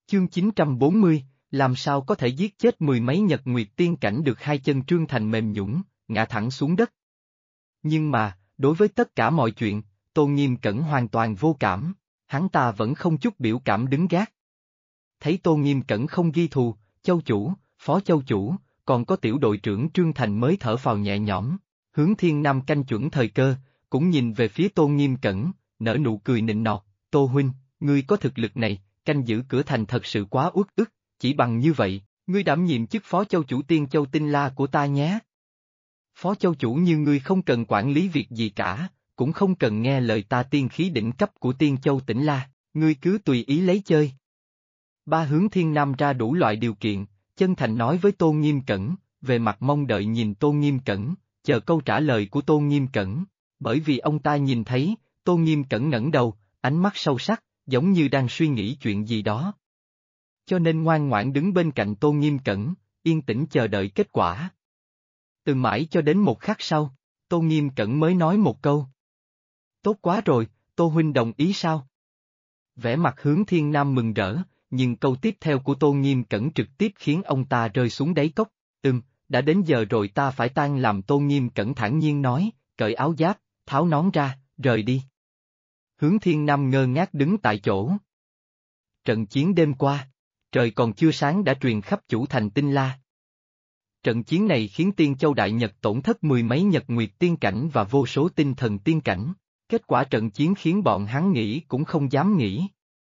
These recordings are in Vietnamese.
Chương 940, làm sao có thể giết chết mười mấy nhật nguyệt tiên cảnh được. Hai chân Trương Thành mềm nhũn, ngã thẳng xuống đất. Nhưng mà, đối với tất cả mọi chuyện, Tô Nghiêm Cẩn hoàn toàn vô cảm, hắn ta vẫn không chút biểu cảm đứng gác. Thấy Tô Nghiêm Cẩn không ghi thù, châu chủ, phó châu chủ, còn có tiểu đội trưởng Trương Thành mới thở phào nhẹ nhõm. Hướng Thiên Nam canh chuẩn thời cơ, cũng nhìn về phía Tô Nghiêm Cẩn, nở nụ cười nịnh nọt, Tô huynh, ngươi có thực lực này, canh giữ cửa thành thật sự quá uất ức, chỉ bằng như vậy, ngươi đảm nhiệm chức phó châu chủ Tiên Châu Tinh La của ta nhé. Phó châu chủ như ngươi không cần quản lý việc gì cả, cũng không cần nghe lời ta. Tiên khí đỉnh cấp của Tiên Châu Tỉnh La, ngươi cứ tùy ý lấy chơi. Ba Hướng Thiên Nam ra đủ loại điều kiện, chân thành nói với Tô Nghiêm Cẩn, về mặt mong đợi nhìn Tô Nghiêm Cẩn, chờ câu trả lời của Tô Nghiêm Cẩn, bởi vì ông ta nhìn thấy, Tô Nghiêm Cẩn ngẩng đầu, ánh mắt sâu sắc, giống như đang suy nghĩ chuyện gì đó. Cho nên ngoan ngoãn đứng bên cạnh Tô Nghiêm Cẩn, yên tĩnh chờ đợi kết quả. Từ mãi cho đến một khắc sau, Tô Nghiêm Cẩn mới nói một câu. Tốt quá rồi, Tô huynh đồng ý sao? Vẻ mặt Hướng Thiên Nam mừng rỡ, nhưng câu tiếp theo của Tô Nghiêm Cẩn trực tiếp khiến ông ta rơi xuống đáy cốc. Đã đến giờ rồi, ta phải tan làm. Tô Nghiêm Cẩn thản nhiên nói, cởi áo giáp, tháo nón ra, rời đi. Hướng Thiên Nam ngơ ngác đứng tại chỗ. Trận chiến đêm qua, trời còn chưa sáng đã truyền khắp chủ thành Tinh La. Trận chiến này khiến Tiên Châu Đại Nhật tổn thất mười mấy nhật nguyệt tiên cảnh và vô số tinh thần tiên cảnh. Kết quả trận chiến khiến bọn hắn nghĩ cũng không dám nghĩ.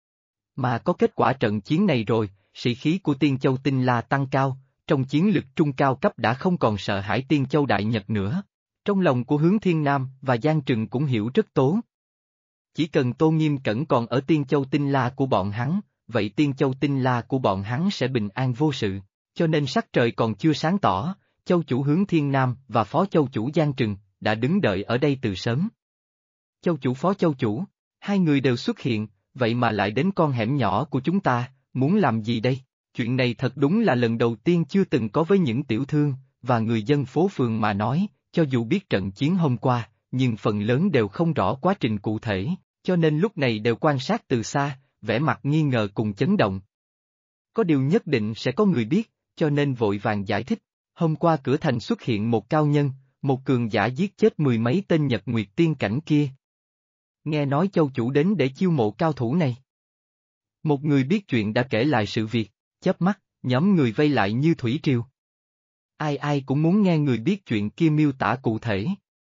Mà có kết quả trận chiến này rồi, sĩ khí của Tiên Châu Tinh La tăng cao, trong chiến lực trung cao cấp đã không còn sợ hãi Tiên Châu Đại Nhật nữa. Trong lòng của Hướng Thiên Nam và Giang Trừng cũng hiểu rất tố. Chỉ cần Tô Nghiêm Cẩn còn ở Tiên Châu Tinh La của bọn hắn, vậy Tiên Châu Tinh La của bọn hắn sẽ bình an vô sự, cho nên sắc trời còn chưa sáng tỏ, châu chủ Hướng Thiên Nam và phó châu chủ Giang Trừng đã đứng đợi ở đây từ sớm. Châu chủ phó châu chủ, hai người đều xuất hiện, vậy mà lại đến con hẻm nhỏ của chúng ta, muốn làm gì đây? Chuyện này thật đúng là lần đầu tiên chưa từng có với những tiểu thương và người dân phố phường mà nói, cho dù biết trận chiến hôm qua, nhưng phần lớn đều không rõ quá trình cụ thể, cho nên lúc này đều quan sát từ xa, vẻ mặt nghi ngờ cùng chấn động. Có điều nhất định sẽ có người biết, cho nên vội vàng giải thích, hôm qua cửa thành xuất hiện một cao nhân, một cường giả giết chết mười mấy tên nhật nguyệt tiên cảnh kia. Nghe nói châu chủ đến để chiêu mộ cao thủ này. Một người biết chuyện đã kể lại sự việc, chớp mắt, nhóm người vây lại như thủy triều. Ai ai cũng muốn nghe người biết chuyện kia miêu tả cụ thể.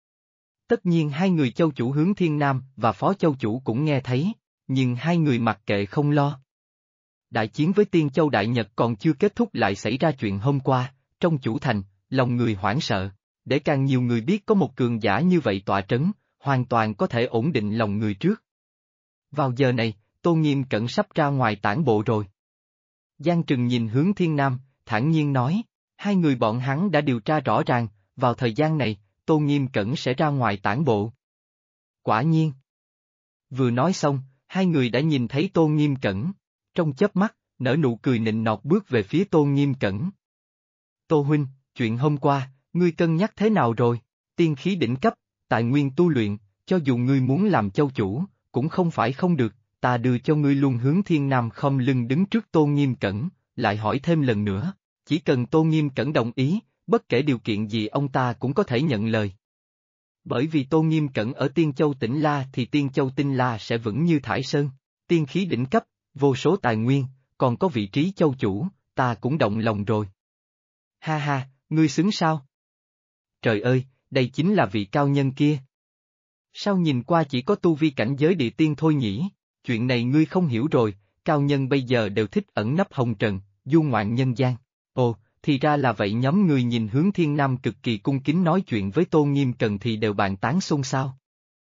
Tất nhiên hai người châu chủ Hướng Thiên Nam và phó châu chủ cũng nghe thấy, nhưng hai người mặc kệ không lo. Đại chiến với Tiên Châu Đại Nhật còn chưa kết thúc lại xảy ra chuyện hôm qua, trong chủ thành, lòng người hoảng sợ, để càng nhiều người biết có một cường giả như vậy tọa trấn, hoàn toàn có thể ổn định lòng người trước. Vào giờ này, Tô Nghiêm Cẩn sắp ra ngoài tản bộ rồi. Giang Trừng nhìn Hướng Thiên Nam, thản nhiên nói, hai người bọn hắn đã điều tra rõ ràng, vào thời gian này, Tô Nghiêm Cẩn sẽ ra ngoài tản bộ. Quả nhiên. Vừa nói xong, hai người đã nhìn thấy Tô Nghiêm Cẩn, trong chớp mắt, nở nụ cười nịnh nọt bước về phía Tô Nghiêm Cẩn. Tô huynh, chuyện hôm qua, ngươi cân nhắc thế nào rồi? Tiên khí đỉnh cấp, tài nguyên tu luyện, cho dù ngươi muốn làm châu chủ, cũng không phải không được, ta đưa cho ngươi luôn. Hướng Thiên Nam khom lưng đứng trước Tô Nghiêm Cẩn, lại hỏi thêm lần nữa, chỉ cần Tô Nghiêm Cẩn đồng ý, bất kể điều kiện gì ông ta cũng có thể nhận lời. Bởi vì Tô Nghiêm Cẩn ở Tiên Châu Tỉnh La thì Tiên Châu Tinh La sẽ vững như Thải Sơn, tiên khí đỉnh cấp, vô số tài nguyên, còn có vị trí châu chủ, ta cũng động lòng rồi. Ha ha, ngươi xứng sao? Trời ơi, đây chính là vị cao nhân kia. Sao nhìn qua chỉ có tu vi cảnh giới địa tiên thôi nhỉ? Chuyện này ngươi không hiểu rồi, cao nhân bây giờ đều thích ẩn nấp hồng trần, du ngoạn nhân gian. Ồ, thì ra là vậy. Nhóm người nhìn Hướng Thiên Nam cực kỳ cung kính nói chuyện với Tô Nghiêm Cẩn thì đều bàn tán xôn xao.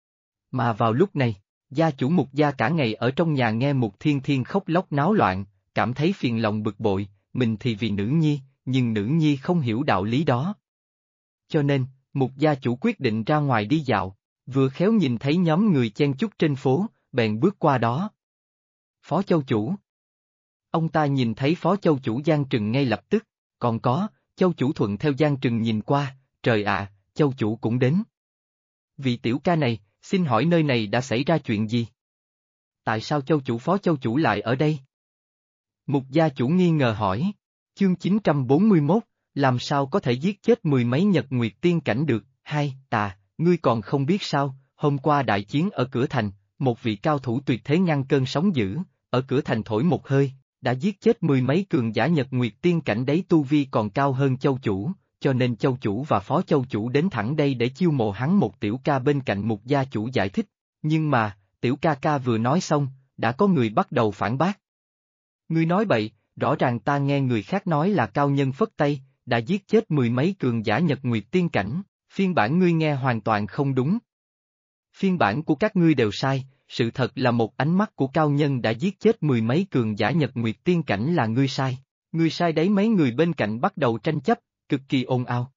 Mà vào lúc này, gia chủ Mục gia cả ngày ở trong nhà nghe Mục Thiên Thiên khóc lóc náo loạn, cảm thấy phiền lòng bực bội, mình thì vì nữ nhi, nhưng nữ nhi không hiểu đạo lý đó. Cho nên, Mục gia chủ quyết định ra ngoài đi dạo, vừa khéo nhìn thấy nhóm người chen chúc trên phố, bèn bước qua đó. Phó châu chủ. Ông ta nhìn thấy phó châu chủ Giang Trừng ngay lập tức, còn có, châu chủ thuận theo Giang Trừng nhìn qua, trời ạ, châu chủ cũng đến. Vị tiểu ca này, xin hỏi nơi này đã xảy ra chuyện gì? Tại sao châu chủ phó châu chủ lại ở đây? Mục gia chủ nghi ngờ hỏi. Chương 941, làm sao có thể giết chết mười mấy nhật nguyệt tiên cảnh được, hai, ngươi còn không biết sao, hôm qua đại chiến ở cửa thành, một vị cao thủ tuyệt thế ngăn cơn sóng dữ, ở cửa thành thổi một hơi, đã giết chết mười mấy cường giả nhật nguyệt tiên cảnh đấy, tu vi còn cao hơn châu chủ, cho nên châu chủ và phó châu chủ đến thẳng đây để chiêu mộ hắn. Một tiểu ca bên cạnh mục gia chủ giải thích, nhưng mà, tiểu ca ca vừa nói xong, đã có người bắt đầu phản bác. Ngươi nói bậy, rõ ràng ta nghe người khác nói là cao nhân phất tay, đã giết chết mười mấy cường giả nhật nguyệt tiên cảnh, phiên bản ngươi nghe hoàn toàn không đúng. Phiên bản của các ngươi đều sai, sự thật là một ánh mắt của cao nhân đã giết chết mười mấy cường giả nhật nguyệt tiên cảnh là ngươi sai đấy. Mấy người bên cạnh bắt đầu tranh chấp, cực kỳ ồn ào.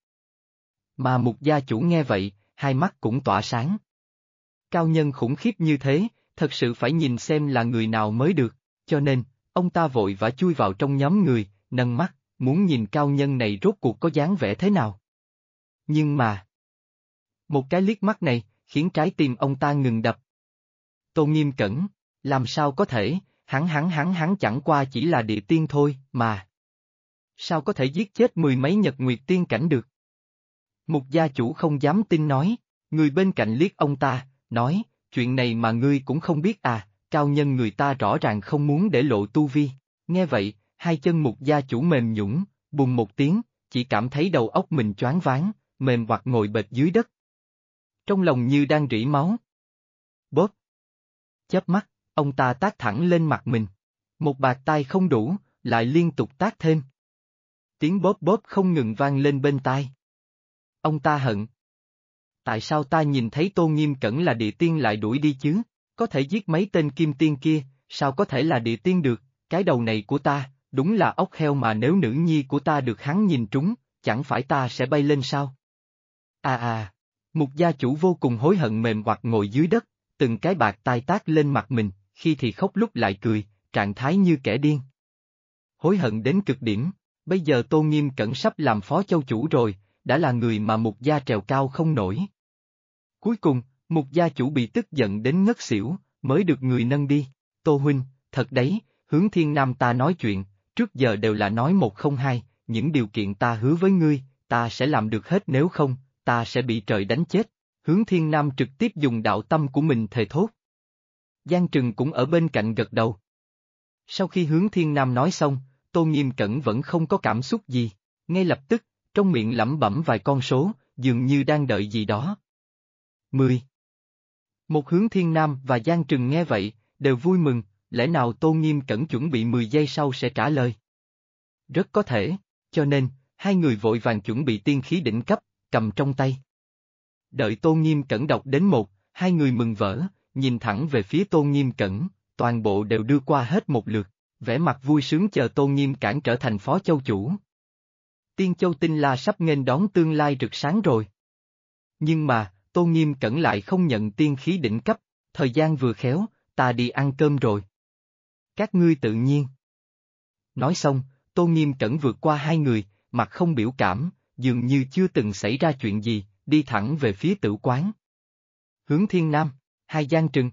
Mà mục gia chủ nghe vậy, hai mắt cũng tỏa sáng. Cao nhân khủng khiếp như thế, thật sự phải nhìn xem là người nào mới được, cho nên, ông ta vội vã chui vào trong nhóm người, nâng mắt, muốn nhìn cao nhân này rốt cuộc có dáng vẻ thế nào. Nhưng mà, một cái liếc mắt này, khiến trái tim ông ta ngừng đập. Tô Nghiêm Cẩn, làm sao có thể, hắn chẳng qua chỉ là địa tiên thôi, mà. Sao có thể giết chết mười mấy nhật nguyệt tiên cảnh được? Mục gia chủ không dám tin nói, người bên cạnh liếc ông ta, nói, chuyện này mà ngươi cũng không biết à, cao nhân người ta rõ ràng không muốn để lộ tu vi. Nghe vậy, hai chân mục gia chủ mềm nhũn, bùng một tiếng, chỉ cảm thấy đầu óc mình choáng váng, mềm hoặc ngồi bệt dưới đất. Trong lòng như đang rỉ máu. Bóp. Chớp mắt, ông ta tát thẳng lên mặt mình. Một bạt tai không đủ, lại liên tục tát thêm. Tiếng bóp bóp không ngừng vang lên bên tai. Ông ta hận. Tại sao ta nhìn thấy Tô Nghiêm Cẩn là địa tiên lại đuổi đi chứ? Có thể giết mấy tên kim tiên kia, sao có thể là địa tiên được? Cái đầu này của ta, đúng là ốc heo mà, nếu nữ nhi của ta được hắn nhìn trúng, chẳng phải ta sẽ bay lên sao? Mục gia chủ vô cùng hối hận, mềm hoặc ngồi dưới đất, từng cái bạt tai tát lên mặt mình, khi thì khóc lúc lại cười, trạng thái như kẻ điên. Hối hận đến cực điểm, bây giờ Tô Nghiêm Cẩn sắp làm phó châu chủ rồi, đã là người mà mục gia trèo cao không nổi. Cuối cùng, mục gia chủ bị tức giận đến ngất xỉu, mới được người nâng đi. Tô huynh, thật đấy, Hướng Thiên Nam ta nói chuyện, trước giờ đều là nói một không hai, những điều kiện ta hứa với ngươi, ta sẽ làm được hết, nếu không, ta sẽ bị trời đánh chết. Hướng Thiên Nam trực tiếp dùng đạo tâm của mình thề thốt. Giang Trừng cũng ở bên cạnh gật đầu. Sau khi Hướng Thiên Nam nói xong, Tô Nghiêm Cẩn vẫn không có cảm xúc gì, ngay lập tức, trong miệng lẩm bẩm vài con số, dường như đang đợi gì đó. 10. Một Hướng Thiên Nam và Giang Trừng nghe vậy, đều vui mừng, lẽ nào Tô Nghiêm Cẩn chuẩn bị 10 giây sau sẽ trả lời? Rất có thể, cho nên, hai người vội vàng chuẩn bị tiên khí đỉnh cấp, cầm trong tay. Đợi Tô Nghiêm Cẩn đọc đến 1, hai người mừng vỡ, nhìn thẳng về phía Tô Nghiêm Cẩn, toàn bộ đều đưa qua hết một lượt, vẻ mặt vui sướng chờ Tô Nghiêm Cẩn trở thành phó châu chủ. Tiên Châu Tinh La sắp nghênh đón tương lai rực sáng rồi. Nhưng mà, Tô Nghiêm Cẩn lại không nhận tiên khí đỉnh cấp, thời gian vừa khéo, ta đi ăn cơm rồi. Các ngươi tự nhiên. Nói xong, Tô Nghiêm Cẩn vượt qua hai người, mặt không biểu cảm, dường như chưa từng xảy ra chuyện gì, đi thẳng về phía tử quán. Hướng Thiên Nam, hai Giang Trừng.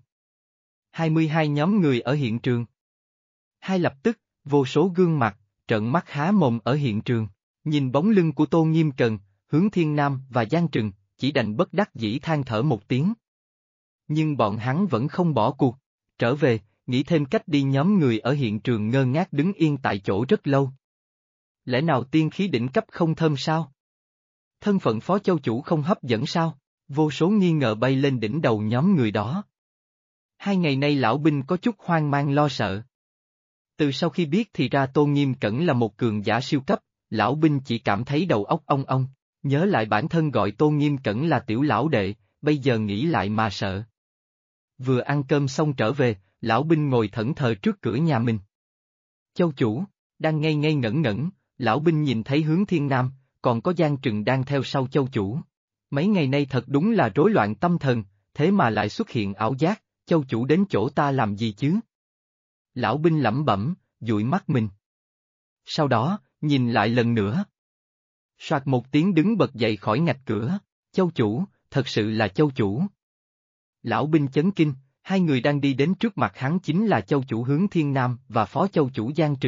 22 nhóm người ở hiện trường. Hai lập tức, vô số gương mặt, trợn mắt há mồm ở hiện trường, nhìn bóng lưng của Tô Nghiêm Cẩn, Hướng Thiên Nam và Giang Trừng, chỉ đành bất đắc dĩ than thở một tiếng. Nhưng bọn hắn vẫn không bỏ cuộc, trở về, nghĩ thêm cách đi. Nhóm người ở hiện trường ngơ ngác đứng yên tại chỗ rất lâu. Lẽ nào tiên khí đỉnh cấp không thơm sao? Thân phận phó châu chủ không hấp dẫn sao? Vô số nghi ngờ bay lên đỉnh đầu nhóm người đó. 2 ngày nay lão binh có chút hoang mang lo sợ. Từ sau khi biết thì ra Tô Nghiêm Cẩn là một cường giả siêu cấp, lão binh chỉ cảm thấy đầu óc ong ong, nhớ lại bản thân gọi Tô Nghiêm Cẩn là tiểu lão đệ, bây giờ nghĩ lại mà sợ. Vừa ăn cơm xong trở về, lão binh ngồi thẫn thờ trước cửa nhà mình. Châu chủ, đang ngây ngây ngẩn ngẩn, lão binh nhìn thấy Hướng Thiên Nam, còn có Giang Trừng đang theo sau châu chủ. Mấy ngày nay thật đúng là rối loạn tâm thần, thế mà lại xuất hiện ảo giác, châu chủ đến chỗ ta làm gì chứ? Lão binh lẩm bẩm, dụi mắt mình. Sau đó, nhìn lại lần nữa. Soạt một tiếng đứng bật dậy khỏi ngạch cửa, châu chủ, thật sự là châu chủ. Lão binh chấn kinh, hai người đang đi đến trước mặt hắn chính là châu chủ Hướng Thiên Nam và phó châu chủ Giang Trừng,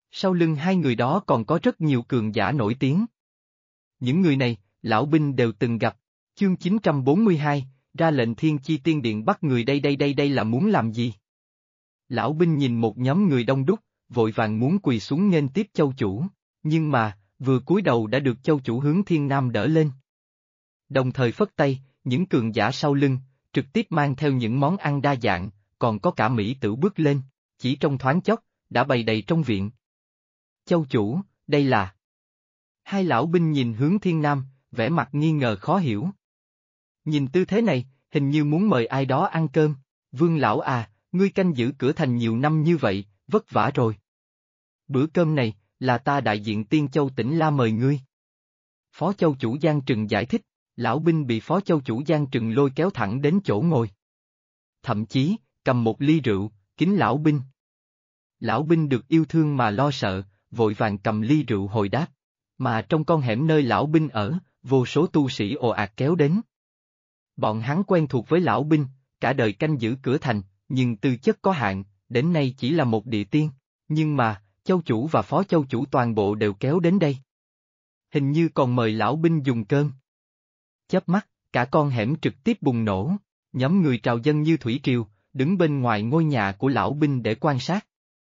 Sau lưng hai người đó còn có rất nhiều cường giả nổi tiếng. Những người này, lão binh đều từng gặp. Chương 942, ra lệnh Thiên Chi Tiên Điện bắt người đây là muốn làm gì? Lão binh nhìn một nhóm người đông đúc, vội vàng muốn quỳ xuống nghênh tiếp châu chủ, nhưng mà, vừa cúi đầu đã được châu chủ Hướng Thiên Nam đỡ lên. Đồng thời phất tay, những cường giả sau lưng, trực tiếp mang theo những món ăn đa dạng, còn có cả mỹ tử bước lên, chỉ trong thoáng chốc, đã bày đầy trong viện. Châu chủ, đây là... Hai lão binh nhìn Hướng Thiên Nam, vẻ mặt nghi ngờ khó hiểu. Nhìn tư thế này, hình như muốn mời ai đó ăn cơm. Vương lão à, ngươi canh giữ cửa thành nhiều năm như vậy, vất vả rồi. Bữa cơm này, là ta đại diện Tiên Châu tỉnh La mời ngươi. Phó châu chủ Giang Trừng giải thích, lão binh bị phó châu chủ Giang Trừng lôi kéo thẳng đến chỗ ngồi. Thậm chí, cầm một ly rượu, kính lão binh. Lão binh được yêu thương mà lo sợ, vội vàng cầm ly rượu hồi đáp. Mà trong con hẻm nơi lão binh ở, vô số tu sĩ ồ ạt kéo đến. Bọn hắn quen thuộc với lão binh, cả đời canh giữ cửa thành, nhưng tư chất có hạn, đến nay chỉ là một địa tiên, nhưng mà, châu chủ và phó châu chủ toàn bộ đều kéo đến đây. Hình như còn mời lão binh dùng cơm. Chớp mắt, cả con hẻm trực tiếp bùng nổ, nhóm người trào dân như thủy triều, đứng bên ngoài ngôi nhà của lão binh để quan sát.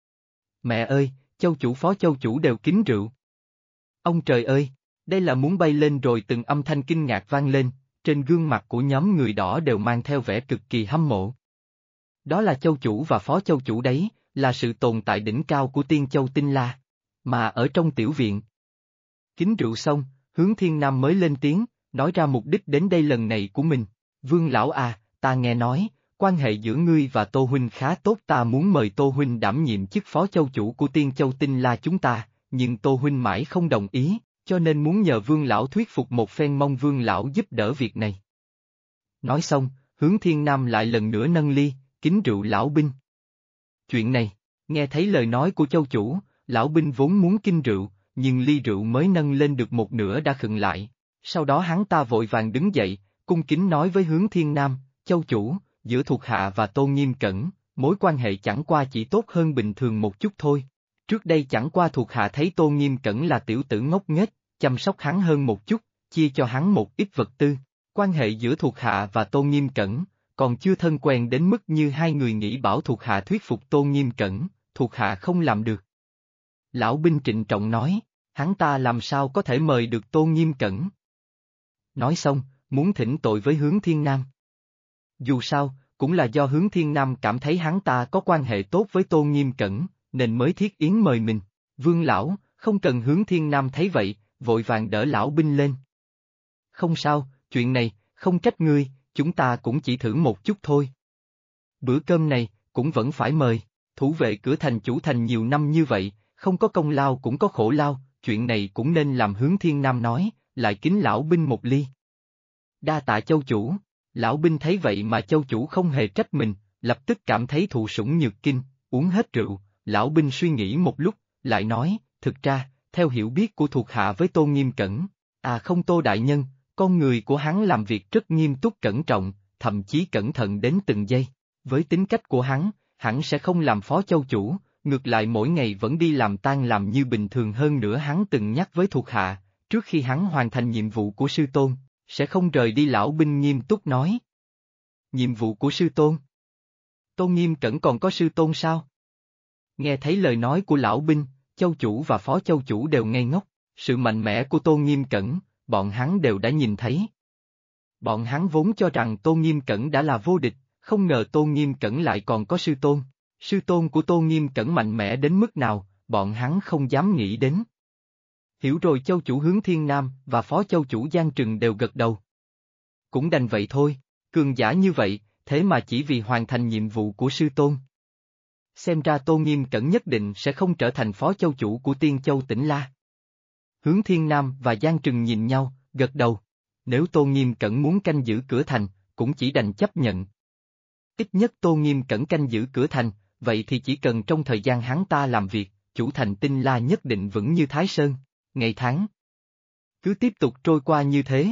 Mẹ ơi, châu chủ phó châu chủ đều kính rượu. Ông trời ơi, đây là muốn bay lên rồi, từng âm thanh kinh ngạc vang lên, trên gương mặt của nhóm người đỏ đều mang theo vẻ cực kỳ hâm mộ. Đó là châu chủ và phó châu chủ đấy, là sự tồn tại đỉnh cao của Tiên Châu Tinh La. Mà ở trong tiểu viện. Kính rượu xong, Hướng Thiên Nam mới lên tiếng, nói ra mục đích đến đây lần này của mình. Vương lão à, ta nghe nói, quan hệ giữa ngươi và Tô Huynh khá tốt, ta muốn mời Tô Huynh đảm nhiệm chức phó châu chủ của Tiên Châu Tinh La chúng ta, nhưng Tô Huynh mãi không đồng ý, cho nên muốn nhờ Vương lão thuyết phục một phen, mong Vương lão giúp đỡ việc này. Nói xong, Hướng Thiên Nam lại lần nữa nâng ly, kính rượu lão binh. Chuyện này, nghe thấy lời nói của châu chủ, lão binh vốn muốn kinh rượu, nhưng ly rượu mới nâng lên được một nửa đã khựng lại. Sau đó hắn ta vội vàng đứng dậy, cung kính nói với Hướng Thiên Nam, châu chủ, giữa thuộc hạ và Tô Nghiêm Cẩn, mối quan hệ chẳng qua chỉ tốt hơn bình thường một chút thôi. Trước đây chẳng qua thuộc hạ thấy Tô Nghiêm Cẩn là tiểu tử ngốc nghếch, chăm sóc hắn hơn một chút, chia cho hắn một ít vật tư. Quan hệ giữa thuộc hạ và Tô Nghiêm Cẩn, còn chưa thân quen đến mức như hai người nghĩ bảo thuộc hạ thuyết phục Tô Nghiêm Cẩn, thuộc hạ không làm được. Lão binh trịnh trọng nói, hắn ta làm sao có thể mời được Tô Nghiêm Cẩn. Nói xong, muốn thỉnh tội với Hướng Thiên Nam. Dù sao, cũng là do Hướng Thiên Nam cảm thấy hắn ta có quan hệ tốt với Tô Nghiêm Cẩn, nên mới thiết yến mời mình. Vương lão, không cần. Hướng Thiên Nam thấy vậy, vội vàng đỡ lão binh lên. Không sao, chuyện này, không trách ngươi, chúng ta cũng chỉ thử một chút thôi. Bữa cơm này, cũng vẫn phải mời, thủ vệ cửa thành chủ thành nhiều năm như vậy, không có công lao cũng có khổ lao, chuyện này cũng nên làm. Hướng Thiên Nam nói, lại kính lão binh một ly. Đa tạ châu chủ. Lão binh thấy vậy mà châu chủ không hề trách mình, lập tức cảm thấy thụ sủng nhược kinh, uống hết rượu. Lão binh suy nghĩ một lúc, lại nói, thực ra, theo hiểu biết của thuộc hạ với Tô Nghiêm Cẩn, không Tô đại nhân, con người của hắn làm việc rất nghiêm túc cẩn trọng, thậm chí cẩn thận đến từng giây. Với tính cách của hắn, hẳn sẽ không làm phó châu chủ, ngược lại mỗi ngày vẫn đi làm tang làm như bình thường. Hơn nữa hắn từng nhắc với thuộc hạ, trước khi hắn hoàn thành nhiệm vụ của sư tôn, sẽ không rời đi. Lão binh nghiêm túc nói. Nhiệm vụ của sư tôn? Tô Nghiêm Cẩn còn có sư tôn sao? Nghe thấy lời nói của lão binh, châu chủ và phó châu chủ đều ngây ngốc, sự mạnh mẽ của Tô Nghiêm Cẩn, bọn hắn đều đã nhìn thấy. Bọn hắn vốn cho rằng Tô Nghiêm Cẩn đã là vô địch, không ngờ Tô Nghiêm Cẩn lại còn có sư tôn. Sư tôn của Tô Nghiêm Cẩn mạnh mẽ đến mức nào, bọn hắn không dám nghĩ đến. Hiểu rồi. Châu chủ Hướng Thiên Nam và phó châu chủ Giang Trừng đều gật đầu. Cũng đành vậy thôi, cường giả như vậy, thế mà chỉ vì hoàn thành nhiệm vụ của sư tôn. Xem ra Tô Nghiêm Cẩn nhất định sẽ không trở thành phó châu chủ của Tiên Châu tỉnh La. Hướng Thiên Nam và Giang Trừng nhìn nhau, gật đầu. Nếu Tô Nghiêm Cẩn muốn canh giữ cửa thành, cũng chỉ đành chấp nhận. Ít nhất Tô Nghiêm Cẩn canh giữ cửa thành, vậy thì chỉ cần trong thời gian hắn ta làm việc, chủ thành Tinh La nhất định vững như Thái Sơn. Ngày tháng cứ tiếp tục trôi qua như thế.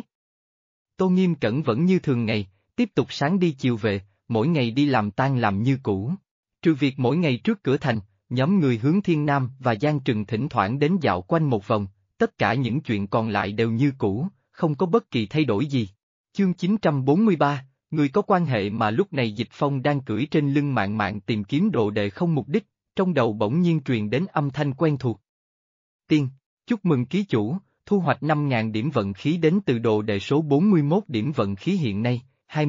Tô Nghiêm Cẩn vẫn như thường ngày, tiếp tục sáng đi chiều về, mỗi ngày đi làm tang làm như cũ. Trừ việc mỗi ngày trước cửa thành, Nhóm người hướng Thiên Nam và Giang Trừng thỉnh thoảng đến dạo quanh một vòng, tất cả những chuyện còn lại đều như cũ, không có bất kỳ thay đổi gì. Chương 943, người có quan hệ mà lúc này Dịch Phong đang cưỡi trên lưng Mạn Mạn tìm kiếm đồ đệ không mục đích, trong đầu bỗng nhiên truyền đến âm thanh quen thuộc. Tiên, chúc mừng ký chủ, thu hoạch 5.000 điểm vận khí đến từ đồ đệ số 41 điểm vận khí hiện nay,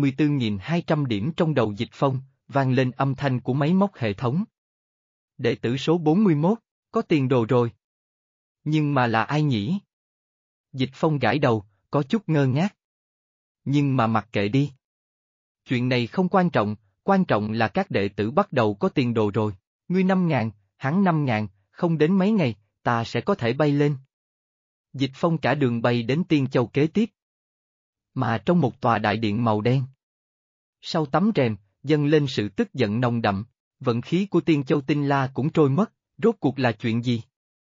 24.200 điểm trong đầu Dịch Phong, vang lên âm thanh của máy móc hệ thống. Đệ tử số 41, có tiền đồ rồi. Nhưng mà là ai nhỉ? Dịch Phong gãi đầu, có chút ngơ ngác. Nhưng mà mặc kệ đi. Chuyện này không quan trọng là các đệ tử bắt đầu có tiền đồ rồi. Ngươi 5.000, hắn 5.000, không đến mấy ngày, ta sẽ có thể bay lên. Dịch Phong cả đường bay đến Tiên Châu kế tiếp. Mà trong một tòa đại điện màu đen. Sau tấm rèm, dâng lên sự tức giận nồng đậm, vận khí của Tiên Châu Tinh La cũng trôi mất, rốt cuộc là chuyện gì?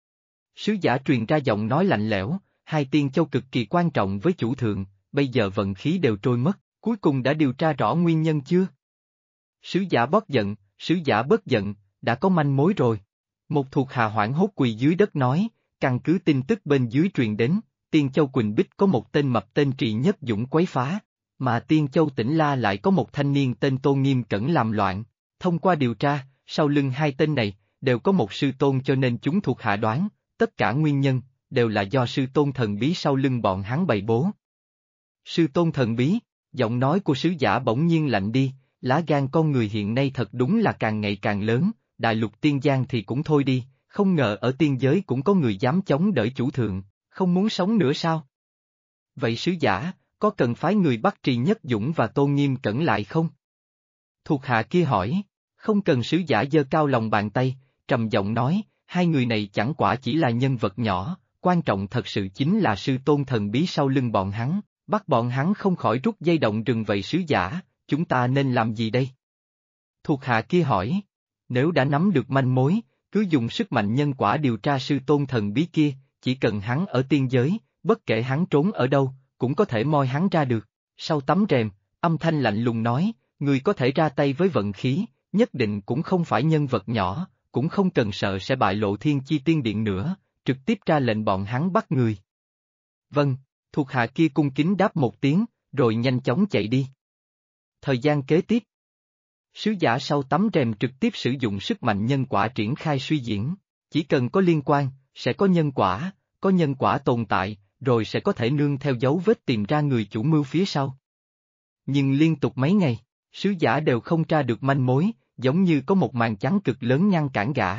Sứ giả truyền ra giọng nói lạnh lẽo, hai Tiên Châu cực kỳ quan trọng với chủ thượng, bây giờ vận khí đều trôi mất, cuối cùng đã điều tra rõ nguyên nhân chưa? Sứ giả bớt giận, sứ giả bớt giận, đã có manh mối rồi. Một thuộc hạ hoảng hốt quỳ dưới đất nói, căn cứ tin tức bên dưới truyền đến, Tiên Châu Quỳnh Bích có một tên mập tên Trị Nhất Dũng quấy phá, mà Tiên Châu Tỉnh La lại có một thanh niên tên Tôn Nghiêm Cẩn làm loạn. Thông qua điều tra, sau lưng hai tên này, đều có một sư tôn cho nên chúng thuộc hạ đoán, tất cả nguyên nhân, đều là do sư tôn thần bí sau lưng bọn hắn bày bố. Sư tôn thần bí, giọng nói của sứ giả bỗng nhiên lạnh đi, lá gan con người hiện nay thật đúng là càng ngày càng lớn, đại lục tiên giang thì cũng thôi đi, không ngờ ở tiên giới cũng có người dám chống đỡ chủ thượng, không muốn sống nữa sao? Vậy sứ giả, có cần phái người bắt Trì Nhất Dũng và Tôn Nghiêm Cẩn lại không? Thuộc hạ kia hỏi, không cần, sứ giả giơ cao lòng bàn tay, trầm giọng nói, hai người này chẳng quả chỉ là nhân vật nhỏ, quan trọng thật sự chính là sư tôn thần bí sau lưng bọn hắn, bắt bọn hắn không khỏi rút dây động rừng. Vậy sứ giả, chúng ta nên làm gì đây? Thuộc hạ kia hỏi, nếu đã nắm được manh mối, cứ dùng sức mạnh nhân quả điều tra sư tôn thần bí kia, chỉ cần hắn ở tiên giới, bất kể hắn trốn ở đâu, cũng có thể moi hắn ra được. Sau tấm rèm, âm thanh lạnh lùng nói, người có thể ra tay với vận khí, nhất định cũng không phải nhân vật nhỏ, cũng không cần sợ sẽ bại lộ Thiên Chi Tiên Điện nữa, trực tiếp ra lệnh bọn hắn bắt người. Vâng, thuộc hạ kia cung kính đáp một tiếng, rồi nhanh chóng chạy đi. Thời gian kế tiếp, sứ giả sau tấm rèm trực tiếp sử dụng sức mạnh nhân quả triển khai suy diễn, chỉ cần có liên quan, sẽ có nhân quả tồn tại, rồi sẽ có thể nương theo dấu vết tìm ra người chủ mưu phía sau. Nhưng liên tục mấy ngày, sứ giả đều không tra được manh mối, giống như có một màn trắng cực lớn ngăn cản gã.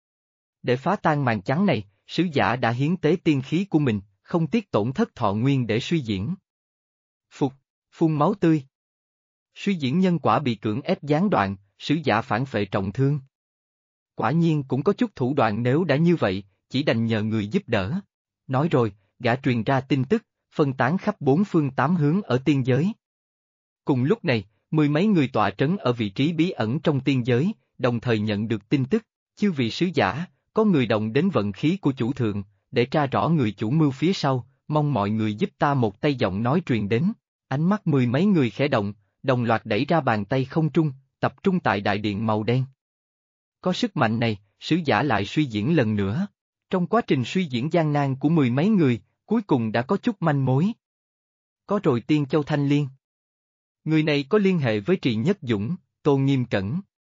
Để phá tan màn trắng này, sứ giả đã hiến tế tiên khí của mình, không tiếc tổn thất thọ nguyên để suy diễn. Phục, phun máu tươi. Suy diễn nhân quả bị cưỡng ép gián đoạn, sứ giả phản phệ trọng thương. Quả nhiên cũng có chút thủ đoạn, nếu đã như vậy, chỉ đành nhờ người giúp đỡ. Nói rồi, gã truyền ra tin tức, phân tán khắp bốn phương tám hướng ở tiên giới. Cùng lúc này, mười mấy người tọa trấn ở vị trí bí ẩn trong tiên giới, đồng thời nhận được tin tức, chư vị sứ giả, có người động đến vận khí của chủ thượng, để tra rõ người chủ mưu phía sau, mong mọi người giúp ta một tay. Giọng nói truyền đến, ánh mắt mười mấy người khẽ động, đồng loạt đẩy ra bàn tay không trung, tập trung tại đại điện màu đen. Có sức mạnh này, sứ giả lại suy diễn lần nữa. Trong quá trình suy diễn gian nan của mười mấy người, cuối cùng đã có chút manh mối. Có rồi, Tiên Châu Thanh Liên. Người này có liên hệ với Trì Nhất Dũng, Tôn Nghiêm Cẩn.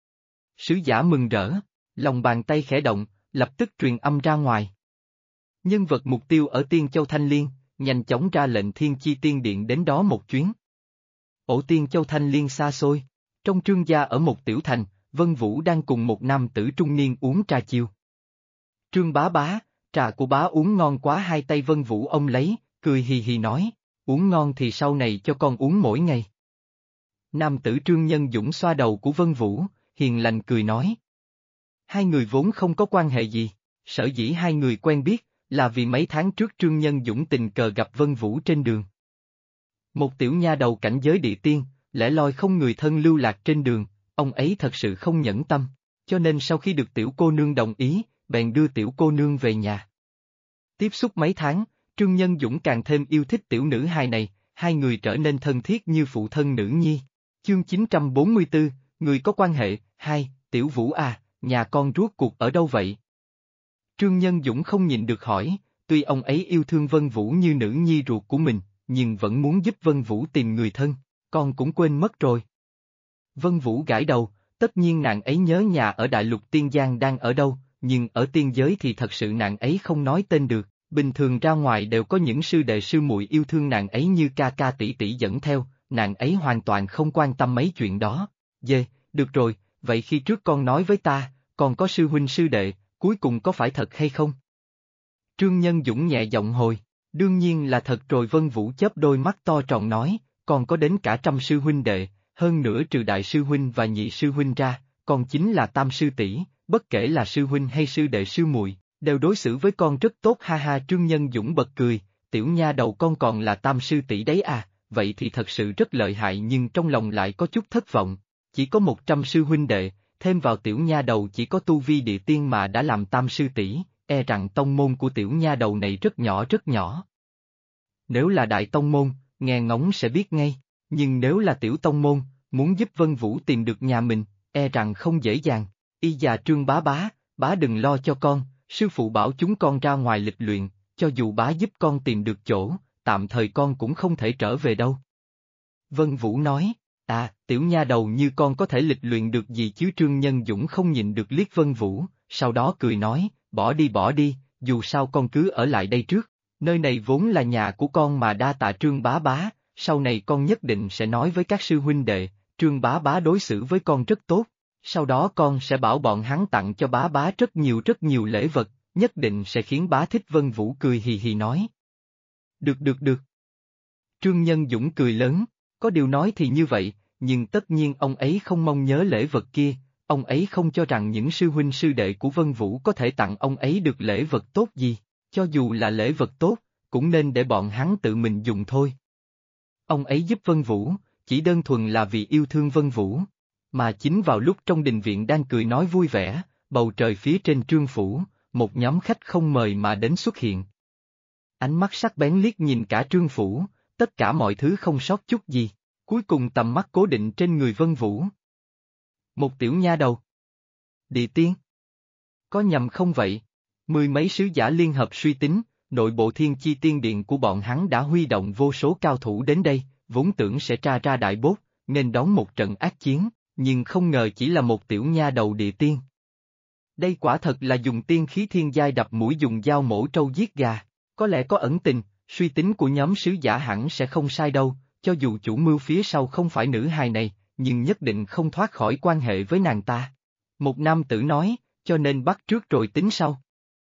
Sứ giả mừng rỡ, lòng bàn tay khẽ động, lập tức truyền âm ra ngoài. Nhân vật mục tiêu ở Tiên Châu Thanh Liên, nhanh chóng ra lệnh Thiên Chi Tiên Điện đến đó một chuyến. Ổ Tiên Châu Thanh Liên xa xôi, trong Trương gia ở một tiểu thành, Vân Vũ đang cùng một nam tử trung niên uống trà chiều. Trương bá bá, trà của bá uống ngon quá. Hai tay Vân Vũ ông lấy, cười hì hì nói, uống ngon thì sau này cho con uống mỗi ngày. Nam tử Trương Nhân Dũng xoa đầu của Vân Vũ, hiền lành cười nói. Hai người vốn không có quan hệ gì, sở dĩ hai người quen biết, là vì mấy tháng trước Trương Nhân Dũng tình cờ gặp Vân Vũ trên đường. Một tiểu nha đầu cảnh giới địa tiên, lẻ loi không người thân lưu lạc trên đường, ông ấy thật sự không nhẫn tâm, cho nên sau khi được tiểu cô nương đồng ý, bèn đưa tiểu cô nương về nhà. Tiếp xúc mấy tháng, Trương Nhân Dũng càng thêm yêu thích tiểu nữ hài này, hai người trở nên thân thiết như phụ thân nữ nhi. Chương 944, người có quan hệ. Hai, Tiểu Vũ à, nhà con rốt cuộc ở đâu vậy? Trương Nhân Dũng không nhịn được hỏi, tuy ông ấy yêu thương Vân Vũ như nữ nhi ruột của mình, nhưng vẫn muốn giúp Vân Vũ tìm người thân, con cũng quên mất rồi. Vân Vũ gãi đầu, tất nhiên nàng ấy nhớ nhà ở Đại Lục Tiên Giang đang ở đâu, nhưng ở tiên giới thì thật sự nàng ấy không nói tên được, bình thường ra ngoài đều có những sư đệ sư muội yêu thương nàng ấy như ca ca tỷ tỷ dẫn theo, nàng ấy hoàn toàn không quan tâm mấy chuyện đó. Dê, được rồi, vậy khi trước con nói với ta, còn có sư huynh sư đệ, cuối cùng có phải thật hay không? Trương Nhân Dũng nhẹ giọng hồi, đương nhiên là thật rồi. Vân Vũ chớp đôi mắt to tròn nói, còn có đến cả 100 sư huynh đệ, hơn nữa trừ đại sư huynh và nhị sư huynh ra, còn chính là tam sư tỷ, bất kể là sư huynh hay sư đệ sư muội, đều đối xử với con rất tốt. Ha ha. Trương Nhân Dũng bật cười, tiểu nha đầu con còn là tam sư tỷ đấy à, vậy thì thật sự rất lợi hại, nhưng trong lòng lại có chút thất vọng, chỉ có 100 sư huynh đệ, thêm vào tiểu nha đầu chỉ có tu vi địa tiên mà đã làm tam sư tỷ, e rằng tông môn của tiểu nha đầu này rất nhỏ rất nhỏ. Nếu là đại tông môn, nghe ngóng sẽ biết ngay, nhưng nếu là tiểu tông môn, muốn giúp Vân Vũ tìm được nhà mình, e rằng không dễ dàng. Y già Trương bá đừng lo cho con, sư phụ bảo chúng con ra ngoài lịch luyện, cho dù bá giúp con tìm được chỗ, tạm thời con cũng không thể trở về đâu. Vân Vũ nói, tiểu nha đầu như con có thể lịch luyện được gì chứ? Trương Nhân Dũng không nhịn được liếc Vân Vũ, sau đó cười nói, bỏ đi, dù sao con cứ ở lại đây trước, nơi này vốn là nhà của con mà. Đa tạ Trương bá, sau này con nhất định sẽ nói với các sư huynh đệ, Trương bá đối xử với con rất tốt, sau đó con sẽ bảo bọn hắn tặng cho bá rất nhiều lễ vật, nhất định sẽ khiến bá thích. Vân Vũ cười hì hì nói. Được. Trương Nhân Dũng cười lớn, có điều nói thì như vậy, nhưng tất nhiên ông ấy không mong nhớ lễ vật kia, ông ấy không cho rằng những sư huynh sư đệ của Vân Vũ có thể tặng ông ấy được lễ vật tốt gì, cho dù là lễ vật tốt, cũng nên để bọn hắn tự mình dùng thôi. Ông ấy giúp Vân Vũ, chỉ đơn thuần là vì yêu thương Vân Vũ, mà chính vào lúc trong đình viện đang cười nói vui vẻ, bầu trời phía trên Trương Phủ, một nhóm khách không mời mà đến xuất hiện. Ánh mắt sắc bén liếc nhìn cả Trương Phủ, tất cả mọi thứ không sót chút gì, cuối cùng tầm mắt cố định trên người Vân Vũ. Một tiểu nha đầu. Địa tiên. Có nhầm không vậy? Mười mấy sứ giả liên hợp suy tính, nội bộ Thiên Chi Tiên Điện của bọn hắn đã huy động vô số cao thủ đến đây, vốn tưởng sẽ tra ra đại bốt, nên đón một trận ác chiến, nhưng không ngờ chỉ là một tiểu nha đầu địa tiên. Đây quả thật là dùng tiên khí thiên giai đập mũi, dùng dao mổ trâu giết gà, có lẽ có ẩn tình, suy tính của nhóm sứ giả hẳn sẽ không sai đâu, cho dù chủ mưu phía sau không phải nữ hài này, nhưng nhất định không thoát khỏi quan hệ với nàng ta. Một nam tử nói, cho nên bắt trước rồi tính sau.